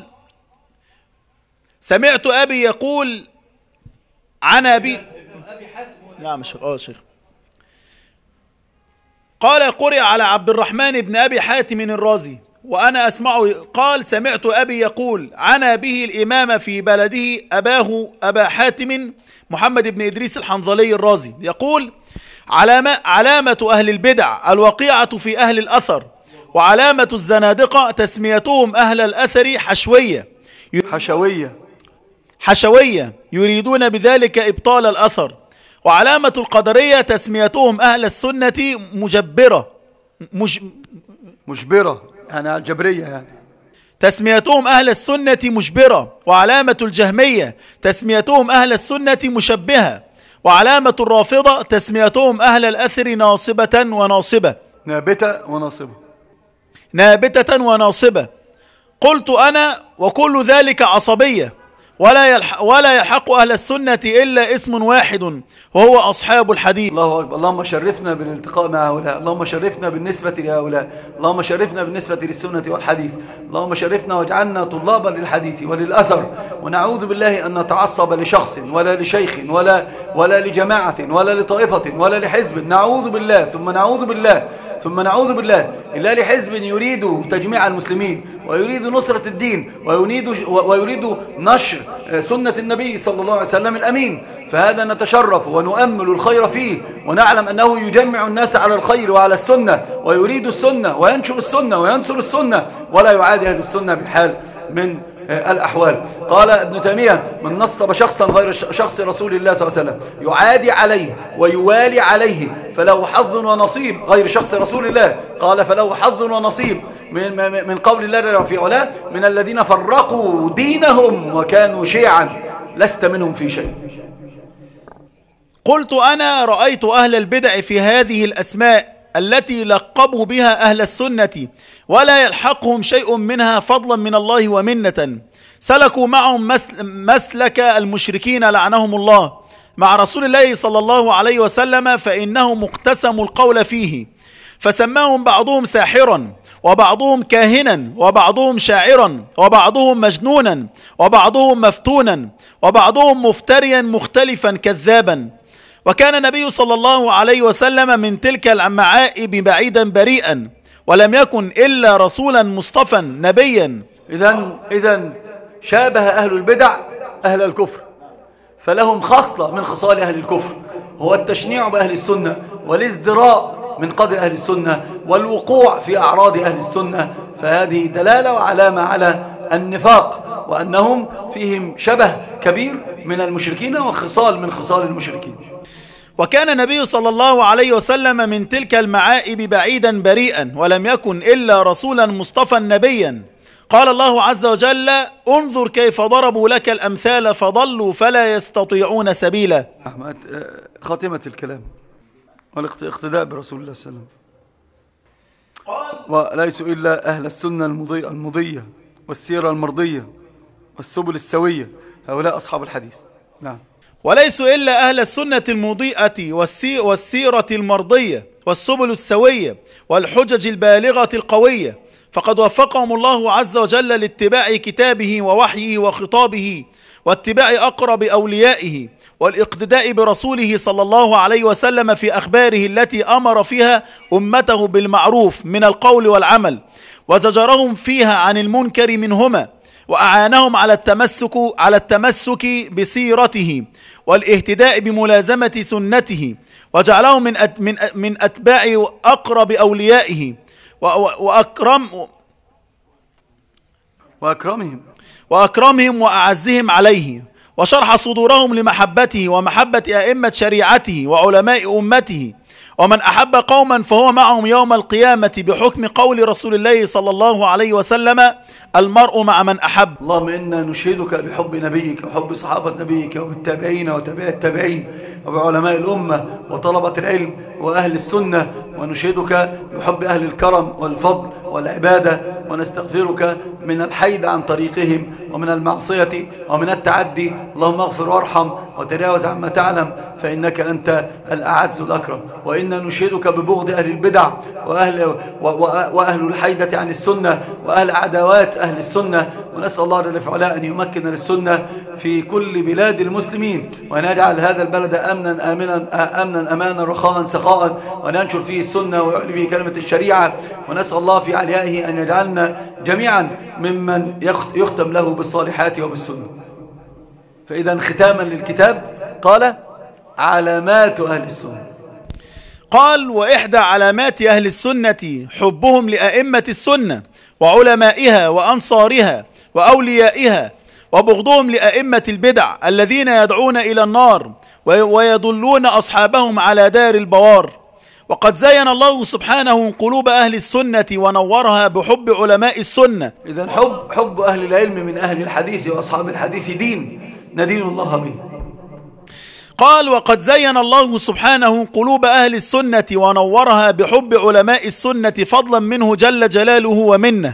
سمعت أبي يقول عن أبي. نعم شيخ. اه شيخ. قال: قرئ على عبد الرحمن بن أبي حاتم الرازي، وأنا أسمعه قال: سمعت أبي يقول عن به الإمام في بلده أباه أبا حاتم محمد بن إدريس الحنظلي الرازي يقول: علامة, علامة أهل البدع الوقيعة في أهل الأثر، وعلامة الزنادقة تسميتهم أهل الأثر حشوية حشوية حشوية يريدون بذلك إبطال الأثر، وعلامة القدرية تسميتهم أهل السنة مجبرة مج... مجبرة يعني الجبرية يعني تسميتهم أهل السنة مجبرة، وعلامة الجهمية تسميتهم أهل السنة مشبهة، وعلامة الرافضة تسميتهم أهل الأثر ناصبة وناصبة نابتة وناصبة نابتة وناصبة. قلت أنا: وكل ذلك عصبية، ولا يلحق, ولا يلحق أهل السنة إلا اسم واحد وهو أصحاب الحديث. الله أكبر. اللهم شرفنا بالالتقاء مع هؤلاء، اللهم شرفنا بالنسبة لهؤلاء، اللهم شرفنا بالنسبة للسنة والحديث، اللهم شرفنا واجعلنا طلابا للحديث وللأثر، ونعوذ بالله أن نتعصب لشخص ولا لشيخ ولا, ولا لجماعة ولا لطائفة ولا لحزب، نعوذ بالله ثم نعوذ بالله ثم نعوذ بالله إلا لحزب يريد تجميع المسلمين ويريد نصرة الدين ويريد, ويريد نشر سنة النبي صلى الله عليه وسلم الأمين، فهذا نتشرف ونؤمل الخير فيه، ونعلم أنه يجمع الناس على الخير وعلى السنة، ويريد السنة وينشر السنة وينصر السنة، ولا يعادي أهل السنة بالحال من الأحوال. قال ابن تيمية: من نصب شخصا غير شخص رسول الله صلى الله عليه وسلم يعادي عليه ويوالي عليه فله حظ ونصيب غير شخص رسول الله، قال: فله حظ ونصيب من, من قول الله في علاه: من الذين فرقوا دينهم وكانوا شيعا لست منهم في شيء. قلت أنا: رأيت أهل البدع في هذه الأسماء التي لقبوا بها أهل السنة ولا يلحقهم شيء منها فضلا من الله ومنة، سلكوا معهم مسلك المشركين لعنهم الله مع رسول الله صلى الله عليه وسلم، فإنه مقتسم القول فيه، فسماهم بعضهم ساحرا، وبعضهم كاهنا، وبعضهم شاعرا، وبعضهم مجنونا، وبعضهم مفتونا، وبعضهم مفتريا مختلفا كذابا. وكان النبي صلى الله عليه وسلم من تلك المعائب بعيدا بريئا، ولم يكن إلا رسولا مصطفى نبيا. إذن, إذن شابه أهل البدع أهل الكفر، فلهم خصلة من خصال أهل الكفر، هو التشنيع بأهل السنة والازدراء من قدر أهل السنة والوقوع في أعراض أهل السنة، فهذه دلالة وعلامة على النفاق، وأنهم فيهم شبه كبير من المشركين وخصال من خصال المشركين. وكان النبي صلى الله عليه وسلم من تلك المعائب بعيدا بريئا، ولم يكن إلا رسولا مصطفى نبيا. قال الله عز وجل: انظر كيف ضربوا لك الأمثال فضلوا فلا يستطيعون سبيلا. خاتمة الكلام والاقتداء برسول الله صلى الله عليه وسلم، وليسوا إلا أهل السنة المضية, المضية والسيرة المرضية والسبل السوية، هؤلاء أصحاب الحديث. نعم. وليسوا إلا أهل السنة المضيئة والسيرة المرضية والسبل السوية والحجج البالغة القوية، فقد وفقهم الله عز وجل لاتباع كتابه ووحيه وخطابه، واتباع أقرب أوليائه، والاقتداء برسوله صلى الله عليه وسلم في أخباره التي أمر فيها أمته بالمعروف من القول والعمل، وزجرهم فيها عن المنكر منهما، وأعانهم على التمسك على التمسك بسيرته والاهتداء بملازمة سنته، وجعلهم من من من أتباع أقرب أوليائه، وأكرم وأكرمهم وأكرمهم وأعزهم عليه، وشرح صدورهم لمحبته ومحبة أئمة شريعته وعلماء أمته. ومن أحب قوما فهو معهم يوم القيامة بحكم قول رسول الله صلى الله عليه وسلم: المرء مع من أحب. اللهم إنا نشهدك بحب نبيك وحب صحابة نبيك وبالتابعين وتابع التابعين وبعلماء الأمة وطلبة العلم وأهل السنة، ونشهدك بحب أهل الكرم والفضل والعبادة، ونستغفرك من الحيد عن طريقهم ومن المعصية ومن التعدي. اللهم اغفر وارحم وتجاوز عما تعلم، فإنك أنت الأعز الأكرم. وإنا نشهدك ببغض أهل البدع وأهل, وأهل الحيدة عن السنة وأهل عداوات أهل السنة، ونسأل الله جل وعلا أن يمكن للسنة في كل بلاد المسلمين، وأن يجعل هذا البلد أمنا آمنا أمنا أمانا رخاء سخاء، وأن ينشر فيه السنة ويعلي به كلمة الشريعة. ونسأل الله في عليائه أن يجعلنا جميعا ممن يختم له بالصالحات وبالسنة. فإذا ختاما للكتاب قال: علامات أهل السنة. قال: وإحدى علامات أهل السنة حبهم لأئمة السنة وعلمائها وأنصارها وأوليائها، وبغضهم لأئمة البدع الذين يدعون إلى النار ويضلون أصحابهم على دار البوار. وقد زين الله سبحانه قلوب أهل السنة ونورها بحب علماء السنة. إذن حب, حب أهل العلم من أهل الحديث وأصحاب الحديث دين ندين الله به. قال: وقد زين الله سبحانه قلوب أهل السنة ونورها بحب علماء السنة فضلا منه جل جلاله ومنه.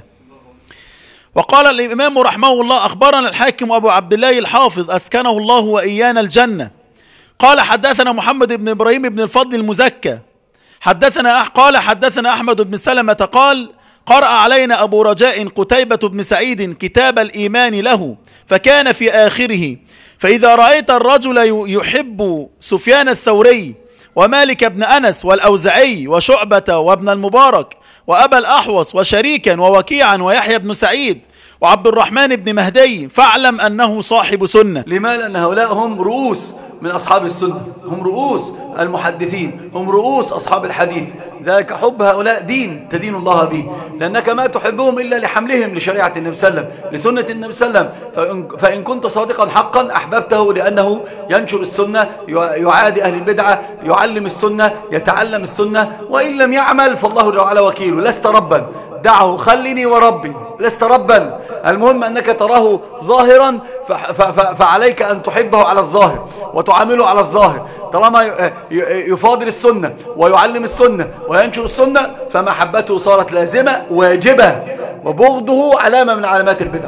وقال الإمام رحمه الله: أخبرنا الحاكم أبو عبد الله الحافظ أسكنه الله وإيانا الجنة قال: حدثنا محمد بن إبراهيم بن الفضل المزكى حدثنا أح قال حدثنا أحمد بن سلمة قال: قرأ علينا أبو رجاء قتيبة بن سعيد كتاب الإيمان له، فكان في آخره: فإذا رأيت الرجل يحب سفيان الثوري ومالك بن أنس والأوزعي وشعبة وابن المبارك وأبا الأحوص وشريكا ووكيعا ويحيى بن سعيد وعبد الرحمن بن مهدي فاعلم أنه صاحب سنة. لما؟ لأن هؤلاء هم رؤوس من أصحاب السنة، هم رؤوس المحدثين، هم رؤوس أصحاب الحديث. ذلك حب هؤلاء دين تدين الله به، لأنك ما تحبهم إلا لحملهم لشريعة النبي صلى الله عليه وسلم، لسنة النبي صلى الله عليه وسلم. فإن كنت صادقا حقا أحببته لأنه ينشر السنة، يعادي أهل البدعة، يعلم السنة، يتعلم السنة. وإن لم يعمل فالله جل وعلا وكيله. لست ربا، دعه، خلني وربي، لست ربا. المهم أنك تراه ظاهرا فعليك أن تحبه على الظاهر وتعامله على الظاهر. طالما يفاضل السنة ويعلم السنة وينشر السنة فمحبته صارت لازمة واجبة، وبغضه علامة من علامات البدع.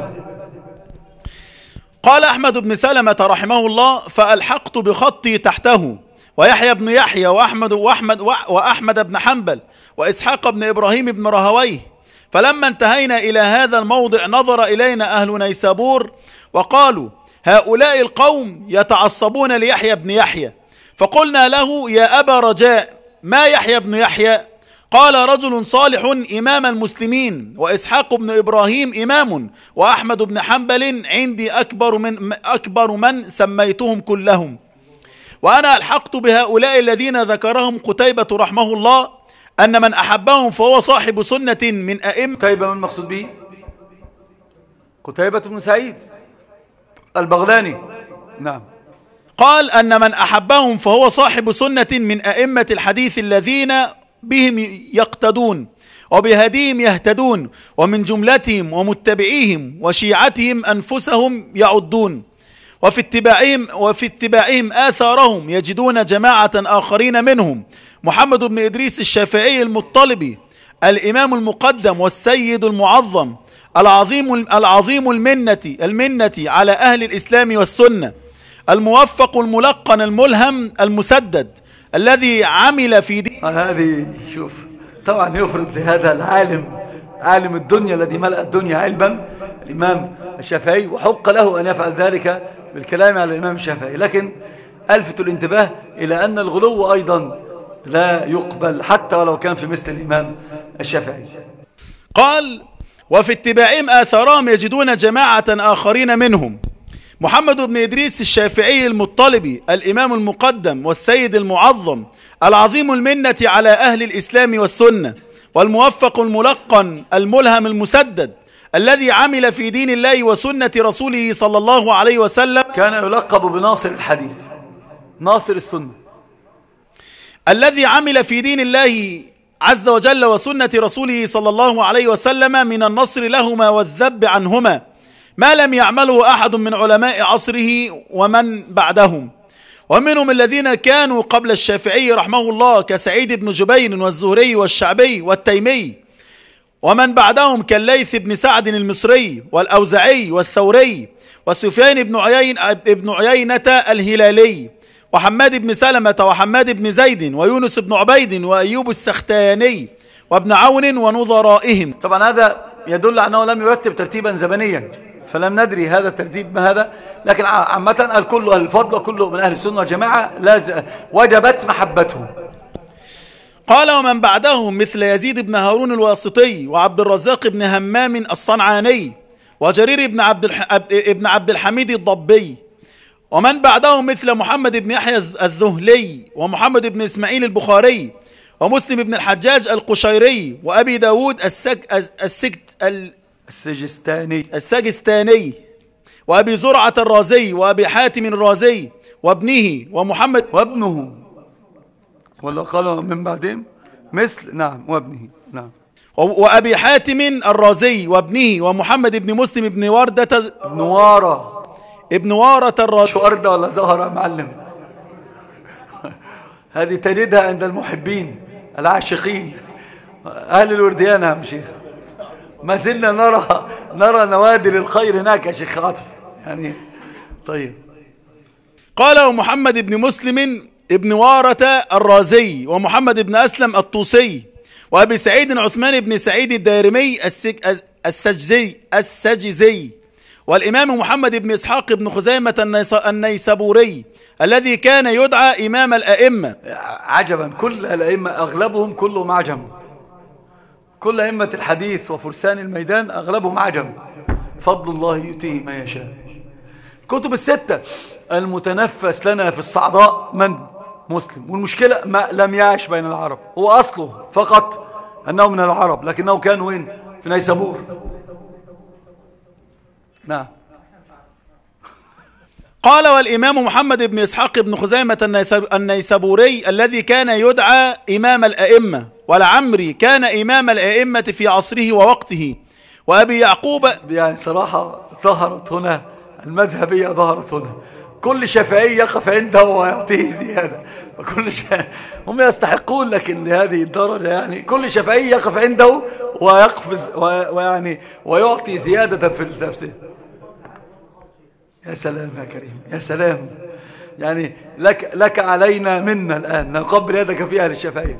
قال أحمد بن سلمة رحمه الله: فألحقت بخطي تحته ويحيى بن يحيى وأحمد, وأحمد, وأحمد بن حنبل وإسحاق بن إبراهيم بن رهويه. فلما انتهينا إلى هذا الموضع نظر إلينا أهل نيسابور وقالوا: هؤلاء القوم يتعصبون ليحيى بن يحيى. فقلنا له: يا أبا رجاء، ما يحيى بن يحيى؟ قال: رجل صالح إمام المسلمين، وإسحاق بن إبراهيم إمام، وأحمد بن حنبل عندي أكبر من, أكبر من سميتهم كلهم. وأنا ألحقت بهؤلاء الذين ذكرهم قتيبة رحمه الله أن من أحبهم فهو صاحب سنة من أئمة. قتيبة من مقصود به؟ قتيبة بن سعيد البغلاني. نعم. قال: أن من أحبهم فهو صاحب سنة من أئمة الحديث الذين بهم يقتدون وبهديهم يهتدون، ومن جملتهم ومتبعيهم وشيعتهم أنفسهم يعدون، وفي اتباعهم, وفي اتباعهم آثارهم يجدون جماعة آخرين منهم: محمد بن إدريس الشافعي المطلبي الإمام المقدم والسيد المعظم العظيم العظيم المنة المنة على أهل الإسلام والسنة، الموفق الملقن الملهم المسدد الذي عمل في دين. هذه شوف طبعا يفرض هذا العالم، عالم الدنيا الذي ملأ الدنيا علما، الإمام الشافعي، وحق له أن يفعل ذلك بالكلام على الإمام الشافعي. لكن ألفت الانتباه إلى أن الغلو أيضا لا يقبل حتى ولو كان في مثل الإمام الشافعي. قال: وفي اتباعهم آثارهم يجدون جماعة آخرين منهم: محمد بن إدريس الشافعي المطلبي الإمام المقدم والسيد المعظم العظيم المنة على أهل الإسلام والسنة، والموفق الملقن الملهم المسدد الذي عمل في دين الله وسنة رسوله صلى الله عليه وسلم كان يلقب بناصر الحديث، ناصر السنة. الذي عمل في دين الله عز وجل وسنة رسوله صلى الله عليه وسلم من النصر لهما والذب عنهما ما لم يعمله أحد من علماء عصره ومن بعدهم، ومنهم الذين كانوا قبل الشافعي رحمه الله كسعيد بن جبير والزهري والشعبي والتيمي، ومن بعدهم كالليث بن سعد المصري والأوزعي والثوري وسفيان بن عيين ابن عيينة الهلالي وحماد بن سلمة وحماد بن زيد ويونس بن عبيد وأيوب السختياني وابن عون ونظرائهم. طبعا هذا يدل على أنه لم يرتب ترتيبا زمنيا، فلم ندري هذا الترتيب ما هذا، لكن عامة الكل أهل الفضل وكل من أهل السنة والجماعة وجبت محبته. قال ومن بعدهم مثل يزيد بن هارون الواسطي وعبد الرزاق بن همام الصنعاني وجرير بن عبد الح... ابن عبد الحميد الضبي، ومن بعدهم مثل محمد بن يحيى الذهلي ومحمد بن إسماعيل البخاري ومسلم بن الحجاج القشيري وأبي داود السج... السج... ال... السجستاني السجستاني وأبي زرعة الرازي وأبي حاتم الرازي وابنه ومحمد وابنه، ولا قالوا من بعدهم مثل نعم وابنه نعم وأبي حاتم الرازي وابنه ومحمد بن مسلم بن وردة ابن وارة ابن وارة الرازي. شو وردة ولا زهرة يا معلم؟ هذه تجدها عند المحبين العاشقين أهل الورديان يا شيخ. ما زلنا نرى نرى نوادر الخير هناك يا شيخ عاطف يعني. طيب قال ومحمد بن مسلم ابن وارة الرازي ومحمد بن أسلم الطوسي وأبي سعيد عثمان بن سعيد الدارمي السجزي السجزي والإمام محمد بن إسحاق بن خزيمة النيسابوري الذي كان يدعى إمام الأئمة. عجبا، كل الأئمة أغلبهم كلهم عجم، كل أئمة الحديث وفرسان الميدان أغلبهم عجم، فضل الله يؤتيه ما يشاء. كتب الستة المتنفس لنا في الصعداء من؟ مسلم. والمشكلة ما لم يعش بين العرب، هو أصله فقط أنه من العرب، لكنه كان وين؟ في نيسابور. نعم. قال والإمام محمد بن إسحاق بن خزيمة النيسابوري الذي كان يدعى إمام الأئمة، والعمري كان إمام الأئمة في عصره ووقته، وأبي يعقوب. يعني صراحة ظهرت هنا المذهبية، ظهرت هنا كل شافعي يقف عنده ويعطيه زيادة، وكل شا... هم يستحقون، لكن لهذه الدرجة يعني كل شافعي يقف عنده ويقفز ويعني ويعطي زيادة في التفسير. يا سلام يا كريم، يا سلام، يعني لك لك علينا منا الآن نقبل يدك في أهل الشافعية.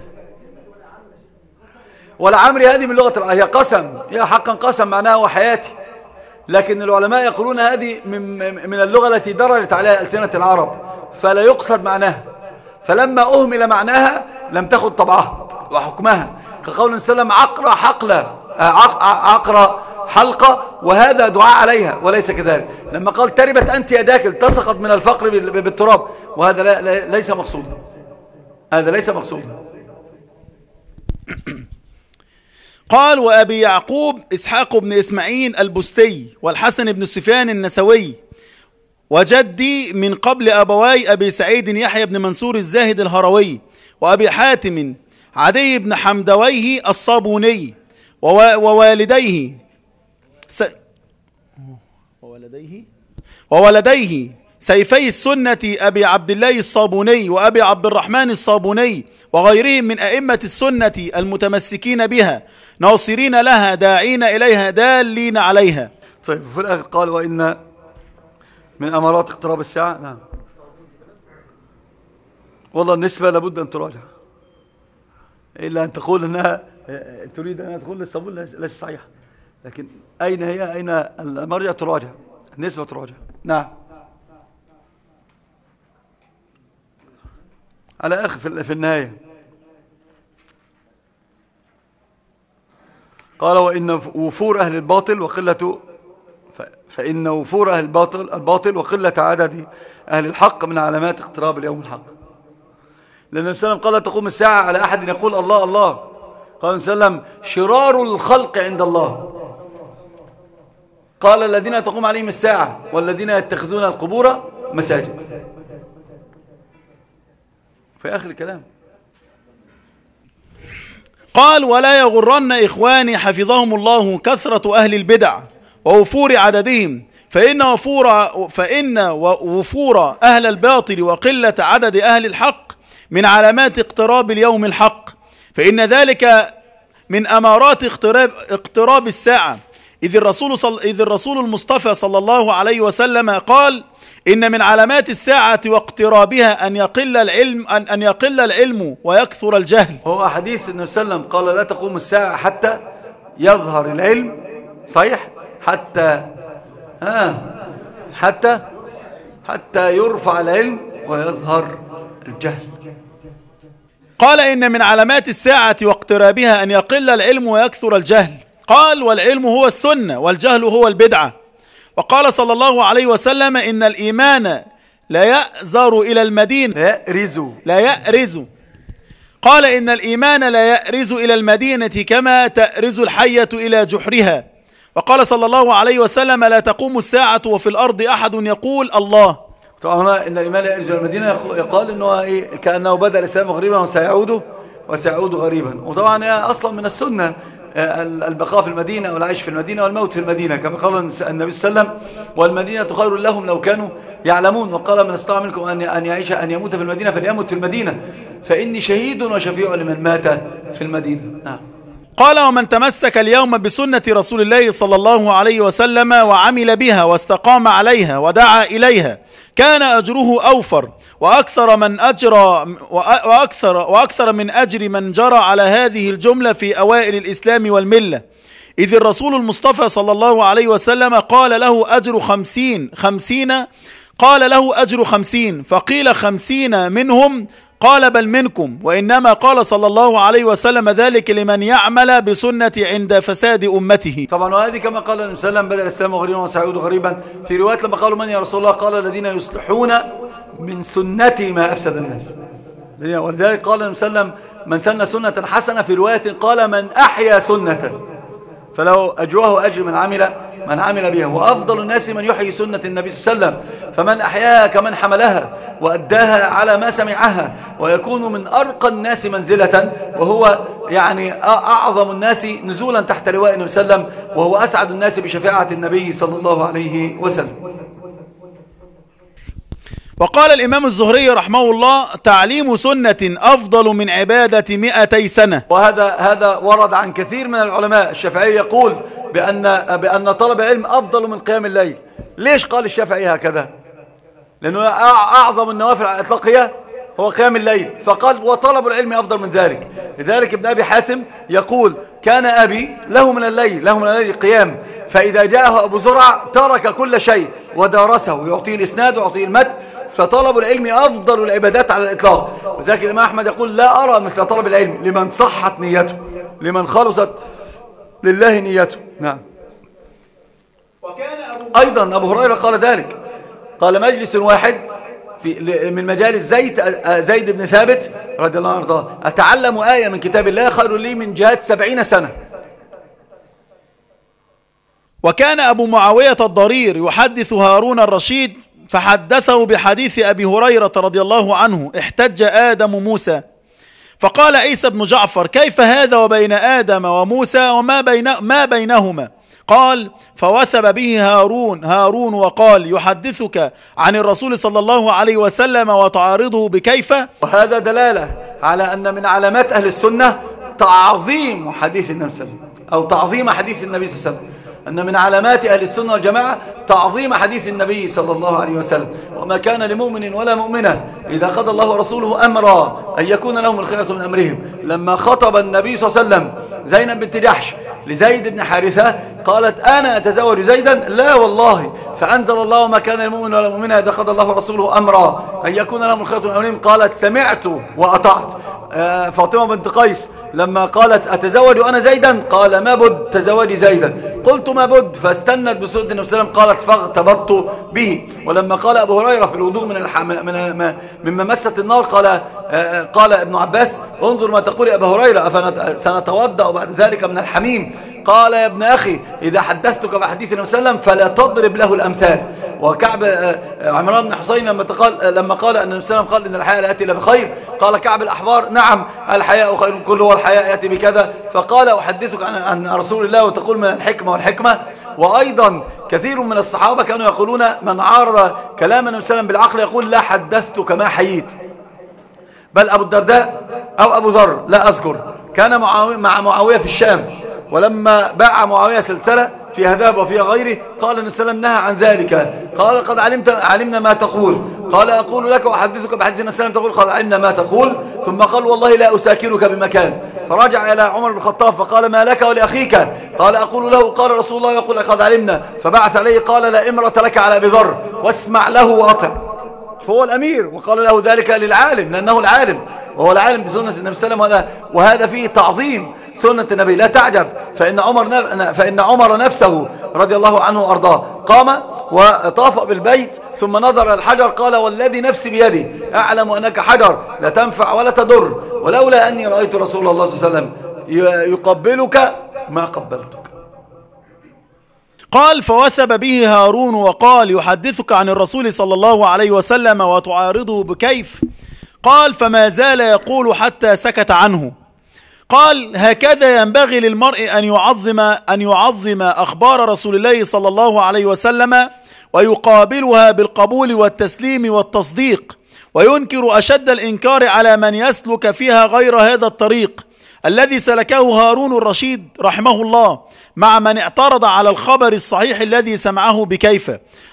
والعمري هذه من لغة، هي قسم، هي حقا قسم معناها وحياتي، لكن العلماء يقولون هذه من من اللغة التي درجت عليها ألسنة العرب، فلا يقصد معناها، فلما أهمل معناها لم تأخذ طبعها وحكمها، كقول سلم عقرة حقلة عقرة حلقة، وهذا دعاء عليها وليس كذلك. لما قال تربت أنت يداك التصقت من الفقر بالتراب، وهذا لا ليس مقصودا، هذا ليس مقصودا. قال وأبي يعقوب إسحاق بن إسماعيل البستي والحسن بن سفيان النسوي وجدي من قبل أبواي أبي سعيد يحيى بن منصور الزاهد الهروي وأبي حاتم عدي بن حمدويه الصابوني ووالديه س... وولديه وولديه سيفي السنة أبي عبد الله الصابوني وأبي عبد الرحمن الصابوني وغيرهم من أئمة السنة المتمسكين بها ناصرين لها داعين إليها دالين عليها. طيب في الآخر قال وإن من أمارات اقتراب الساعة. نعم والله النسبة لابد أن تراجع، إلا أن تقول أنها تريد أن تقول للصابون ليس صحيح، لكن أين هي؟ أين المرجع؟ تراجع النسبة، تراجع. نعم على آخر في النهاية قال وإن وفور أهل الباطل وقلة فإن وفور أهل الباطل الباطل وقلة عدد أهل الحق من علامات اقتراب اليوم الحق. لأن النبي صلى الله عليه وسلم قال تقوم الساعة على أحد يقول الله الله، قال النبي صلى الله عليه وسلم شرار الخلق عند الله قال الذين تقوم عليهم الساعة والذين يتخذون القبور مساجد في آخر الكلام. قال ولا يغرن إخواني حفظهم الله كثرة أهل البدع ووفور عددهم فإن وفور, فإن وفور أهل الباطل وقلة عدد أهل الحق من علامات اقتراب اليوم الحق، فإن ذلك من أمارات اقتراب, اقتراب الساعة، إذ الرسول, صل إذ الرسول المصطفى صلى الله عليه وسلم قال إن من علامات الساعة واقترابها أن يقل العلم أن, أن يقل العلم ويكثر الجهل. هو حديث النبي صلى الله عليه وسلم قال لا تقوم الساعة حتى يظهر العلم، صحيح، حتى ها حتى حتى يرفع العلم ويظهر الجهل. قال إن من علامات الساعة واقترابها أن يقل العلم ويكثر الجهل. قال والعلم هو السنة والجهل هو البدعة. وقال صلى الله عليه وسلم إن الإيمان لا يأزر إلى المدينة لا يأرز لا يأرز قال إن الإيمان لا يأرز إلى المدينة كما تأرز الحية إلى جحرها. وقال صلى الله عليه وسلم لا تقوم الساعة وفي الأرض أحد يقول الله. طبعا هنا إن الإيمان لا يأرز إلى المدينة يقال إنه إيه كأنه بدأ الإسلام غريبا وسيعود وسيعود غريبا. وطبعا هي أصلا من السنة البقاء في المدينة والعيش في المدينة والموت في المدينة كما قال النبي صلى الله عليه وسلم والمدينة خير لهم لو كانوا يعلمون. وقال من استطاع منكم أن يعيش أن يموت في المدينة فليمت في المدينة فإني شهيد وشفيع لمن مات في المدينة. نعم. قال ومن تمسك اليوم بسنة رسول الله صلى الله عليه وسلم وعمل بها واستقام عليها ودعا إليها كان أجره أوفر وأكثر من أجرى وأكثر, وأكثر من أجر من جرى على هذه الجملة في أوائل الإسلام والملة، إذ الرسول المصطفى صلى الله عليه وسلم قال له أجر خمسين خمسين قال له أجر خمسين فقيل خمسين منهم قال بل منكم، وإنما قال صلى الله عليه وسلم ذلك لمن يعمل بسنة عند فساد أمته. طبعا وهذه كما قال النبي صلى الله عليه وسلم بدأ الإسلام غريبا وسيعود غريبا. في رواية لما قالوا من يا رسول الله قال الذين يصلحون من سنتي ما أفسد الناس. ولذلك قال النبي صلى الله عليه وسلم من سن سنة حسنة، في رواية قال من أحيا سنة فلو أجره أجر من عمل من عمل بها. وأفضل الناس من يحيي سنة النبي صلى الله عليه وسلم فمن أحياها كمن حملها وأداها على ما سمعها، ويكون من أرقى الناس منزلة وهو يعني أعظم الناس نزولا تحت لواء النبي صلى الله عليه وسلم، وهو أسعد الناس بشفاعة النبي صلى الله عليه وسلم. وقال الإمام الزهري رحمه الله تعليم سنة أفضل من عبادة مئتي سنة. وهذا هذا ورد عن كثير من العلماء. الشافعي يقول بأن بأن طلب العلم أفضل من قيام الليل. ليش قال الشافعي هكذا؟ لأنه أعظم النوافل على الإطلاق هي هو قيام الليل، فقال وطلب العلم أفضل من ذلك. لذلك ابن أبي حاتم يقول كان أبي له من الليل له من الليل قيام، فإذا جاءه أبو زرع ترك كل شيء ودارسه يعطيه الإسناد ويعطيه المتن، فطلب العلم أفضل العبادات على الإطلاق. وذلك الإمام أحمد يقول لا أرى مثل طلب العلم لمن صحت نيته، لمن خلصت لله نيته. نعم. أيضا أبو هريرة قال ذلك، قال مجلس واحد في من مجالس زيد زيد بن ثابت رضي الله عنه وارضاه أتعلم آية من كتاب الله خير لي من جهاد سبعين سنة. وكان أبو معاوية الضرير يحدث هارون الرشيد فحدثه بحديث أبي هريرة رضي الله عنه احتج آدم موسى فقال عيسى بن جعفر كيف هذا وبين آدم وموسى وما بين ما بينهما؟ قال فوثب به هارون هارون وقال يحدثك عن الرسول صلى الله عليه وسلم وتعارضه بكيف. وهذا دلالة على أن من علامات أهل السنة تعظيم حديث النبي صلى الله عليه وسلم أو تعظيم حديث النبي صلى الله عليه وسلم، أن من علامات أهل السنة والجماعة تعظيم حديث النبي صلى الله عليه وسلم. وما كان لمؤمن ولا مؤمنة إذا قضى الله ورسوله أمرا أن يكون لهم الخيرة من أمرهم. لما خطب النبي صلى الله عليه وسلم زينب بنت جحش لزيد بن حارثة قالت أنا أتزوج زيدا؟ لا والله. فأنزل الله وما كان لمؤمن ولا مؤمنة إذا قضى الله ورسوله أمرا أن يكون لهم الخيرة من أمرهم. قالت سمعت وأطعت. فاطمة بنت قيس لما قالت أتزوج أنا زيدا؟ قال ما بد تزوجي زيدا. قلت ما بد، فاستنت بسنة النبي صلى الله عليه وسلم قالت فاغتبطت به. ولما قال أبو هريرة في الوضوء من الحم... من مما مست النار قال قال ابن عباس انظر ما تقول يا أبا هريرة أفسنتوضأ بعد ذلك من الحميم؟ قال يا ابن أخي إذا حدثتك بحديث النبي صلى الله عليه وسلم فلا تضرب له الأمثال. وكعب عمران بن حسين لما قال لما قال أن النبي صلى الله عليه وسلم قال إن الحياء لا يأتي إلا بخير، قال كعب الأحبار نعم الحياء خير كله والحياء يأتي بكذا، فقال أحدثك عن رسول الله وتقول من الحكمة والحكمة. وأيضا كثير من الصحابة كانوا يقولون من عارض كلام النبي صلى الله عليه وسلم بالعقل يقول لا حدثتك ما حييت. بل أبو الدرداء أو أبو ذر لا أذكر كان مع معاوية في الشام، ولما باع معاوية سلسلة فيها ذهب وفيها غيره قال النبي صلى الله عليه وسلم نهى عن ذلك، قال قد علمت علمنا ما تقول، قال أقول لك وأحدثك بحديث النبي صلى الله عليه وسلم تقول قد علمنا ما تقول، ثم قال والله لا أساكنك بمكان. فرجع إلى عمر بن الخطاب فقال ما لك ولأخيك؟ قال أقول له قال رسول الله يقول قد علمنا، فبعث عليه قال لا إمرة لك على أبي ذر واسمع له وأطع، فهو الأمير وقال له ذلك للعالم لأنه العالم وهو العالم بسنة النبي صلى الله عليه وسلم، وهذا فيه تعظيم سنة النبي. لا تعجب فإن عمر فإن عمر نفسه رضي الله عنه وأرضاه قام وطاف بالبيت ثم نظر الحجر قال والذي نفسي بيدي أعلم أنك حجر لا تنفع ولا تضر، ولولا أني رأيت رسول الله صلى الله عليه وسلم يقبلك ما قبلتك. قال فوثب به هارون وقال يحدثك عن الرسول صلى الله عليه وسلم وتعارضه بكيف؟ قال فما زال يقول حتى سكت عنه. قال هكذا ينبغي للمرء أن يعظم أن يعظم أخبار رسول الله صلى الله عليه وسلم ويقابلها بالقبول والتسليم والتصديق، وينكر أشد الإنكار على من يسلك فيها غير هذا الطريق الذي سلكه هارون الرشيد رحمه الله مع من اعترض على الخبر الصحيح الذي سمعه بكيف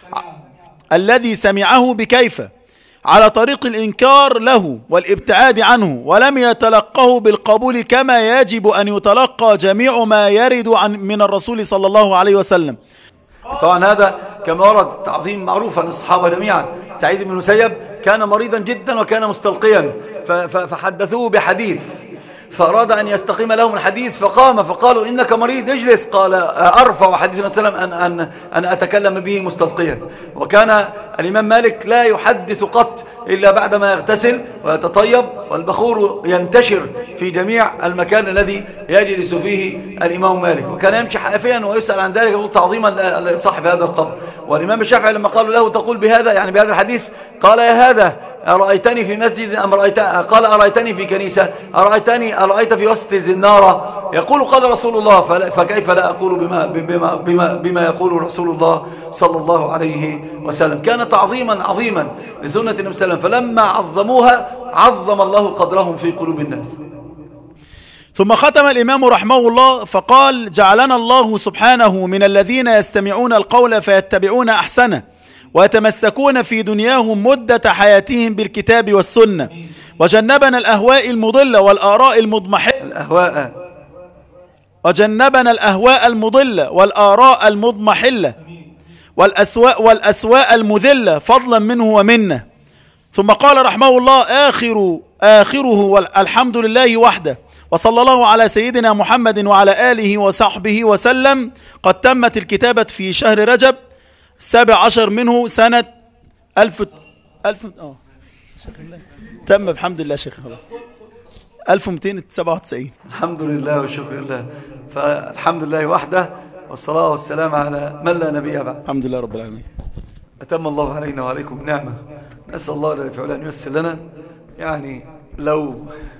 الذي سمعه بكيف على طريق الإنكار له والابتعاد عنه، ولم يتلقه بالقبول كما يجب أن يتلقى جميع ما يرد عن من الرسول صلى الله عليه وسلم. طبعا هذا كما ورد تعظيم معروف عن الصحابة جميعا. سعيد بن المسيب كان مريضا جدا وكان مستلقيا فحدثوه بحديث فأراد أن يستقيم لهم الحديث فقام فقالوا إنك مريض اجلس، قال أرفع حديث النبي صلى الله عليه وسلم أن, أن, أن أتكلم به مستلقيا. وكان الإمام مالك لا يحدث قط إلا بعدما يغتسل ويتطيب والبخور ينتشر في جميع المكان الذي يجلس فيه الإمام مالك، وكان يمشي حافيا ويسأل عن ذلك يقول تعظيما لصاحب هذا القبر. والإمام الشافعي لما قالوا له تقول بهذا يعني بهذا الحديث قال يا هذا أرأيتني في مسجد أم رأيت قال أرأيتني في كنيسة أرأيتني أرأيت في وسط زنارة يقول قال رسول الله فكيف لا أقول بما, بما, بما, بما يقول رسول الله صلى الله عليه وسلم. كان تعظيما عظيما لسنة النبي صلى الله عليه وسلم، فلما عظموها عظم الله قدرهم في قلوب الناس. ثم ختم الإمام رحمه الله فقال جعلنا الله سبحانه من الذين يستمعون القول فيتبعون أحسنه ويتمسكون في دنياهم مدة حياتهم بالكتاب والسنة، وجنبنا الأهواء المضلة والآراء المضمحلة الأهواء وجنبنا الأهواء المضلة والآراء المضمحلة والأسواء والأسواء المذلة فضلا منه ومنه. ثم قال رحمه الله آخر آخره والحمد لله وحده، وصلى الله على سيدنا محمد وعلى آله وصحبه وسلم. قد تمت الكتابة في شهر رجب السابع عشر منه سنة ألف ألف اه تم بحمد الله شيخ خلاص ألف ومئتين وسبعة وتسعين. الحمد لله والشكر لله، فالحمد لله وحده والصلاة والسلام على من لا نبي بعد. الحمد لله رب العالمين. أتم الله علينا وعليكم نعمة، نسأل الله لا يفعل أن ييسر لنا. يعني لو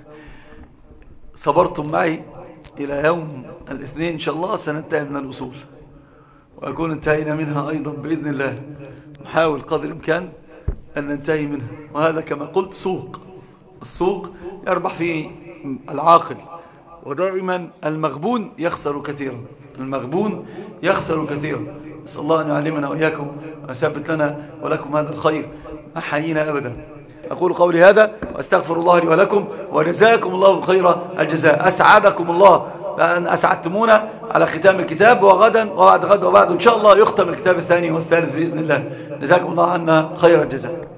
صبرتم معي إلى يوم الاثنين إن شاء الله سننتهي من الأصول وأكون انتهينا منها أيضا بإذن الله. نحاول قدر الإمكان أن ننتهي منها، وهذا كما قلت سوق، السوق يربح فيه العاقل، ودائما المغبون يخسر كثيرا، المغبون يخسر كثيرا. نسأل الله أن يعلمنا وإياكم ويثبت لنا ولكم هذا الخير ما حيينا أبدا. أقول قولي هذا وأستغفر الله لي ولكم، وجزاكم الله خير الجزاء. أسعدكم الله لأن أسعدتمونا على ختام الكتاب، وغدا وبعد غد وبعد إن شاء الله يختم الكتاب الثاني والثالث بإذن الله. جزاكم الله عنا خير الجزاء.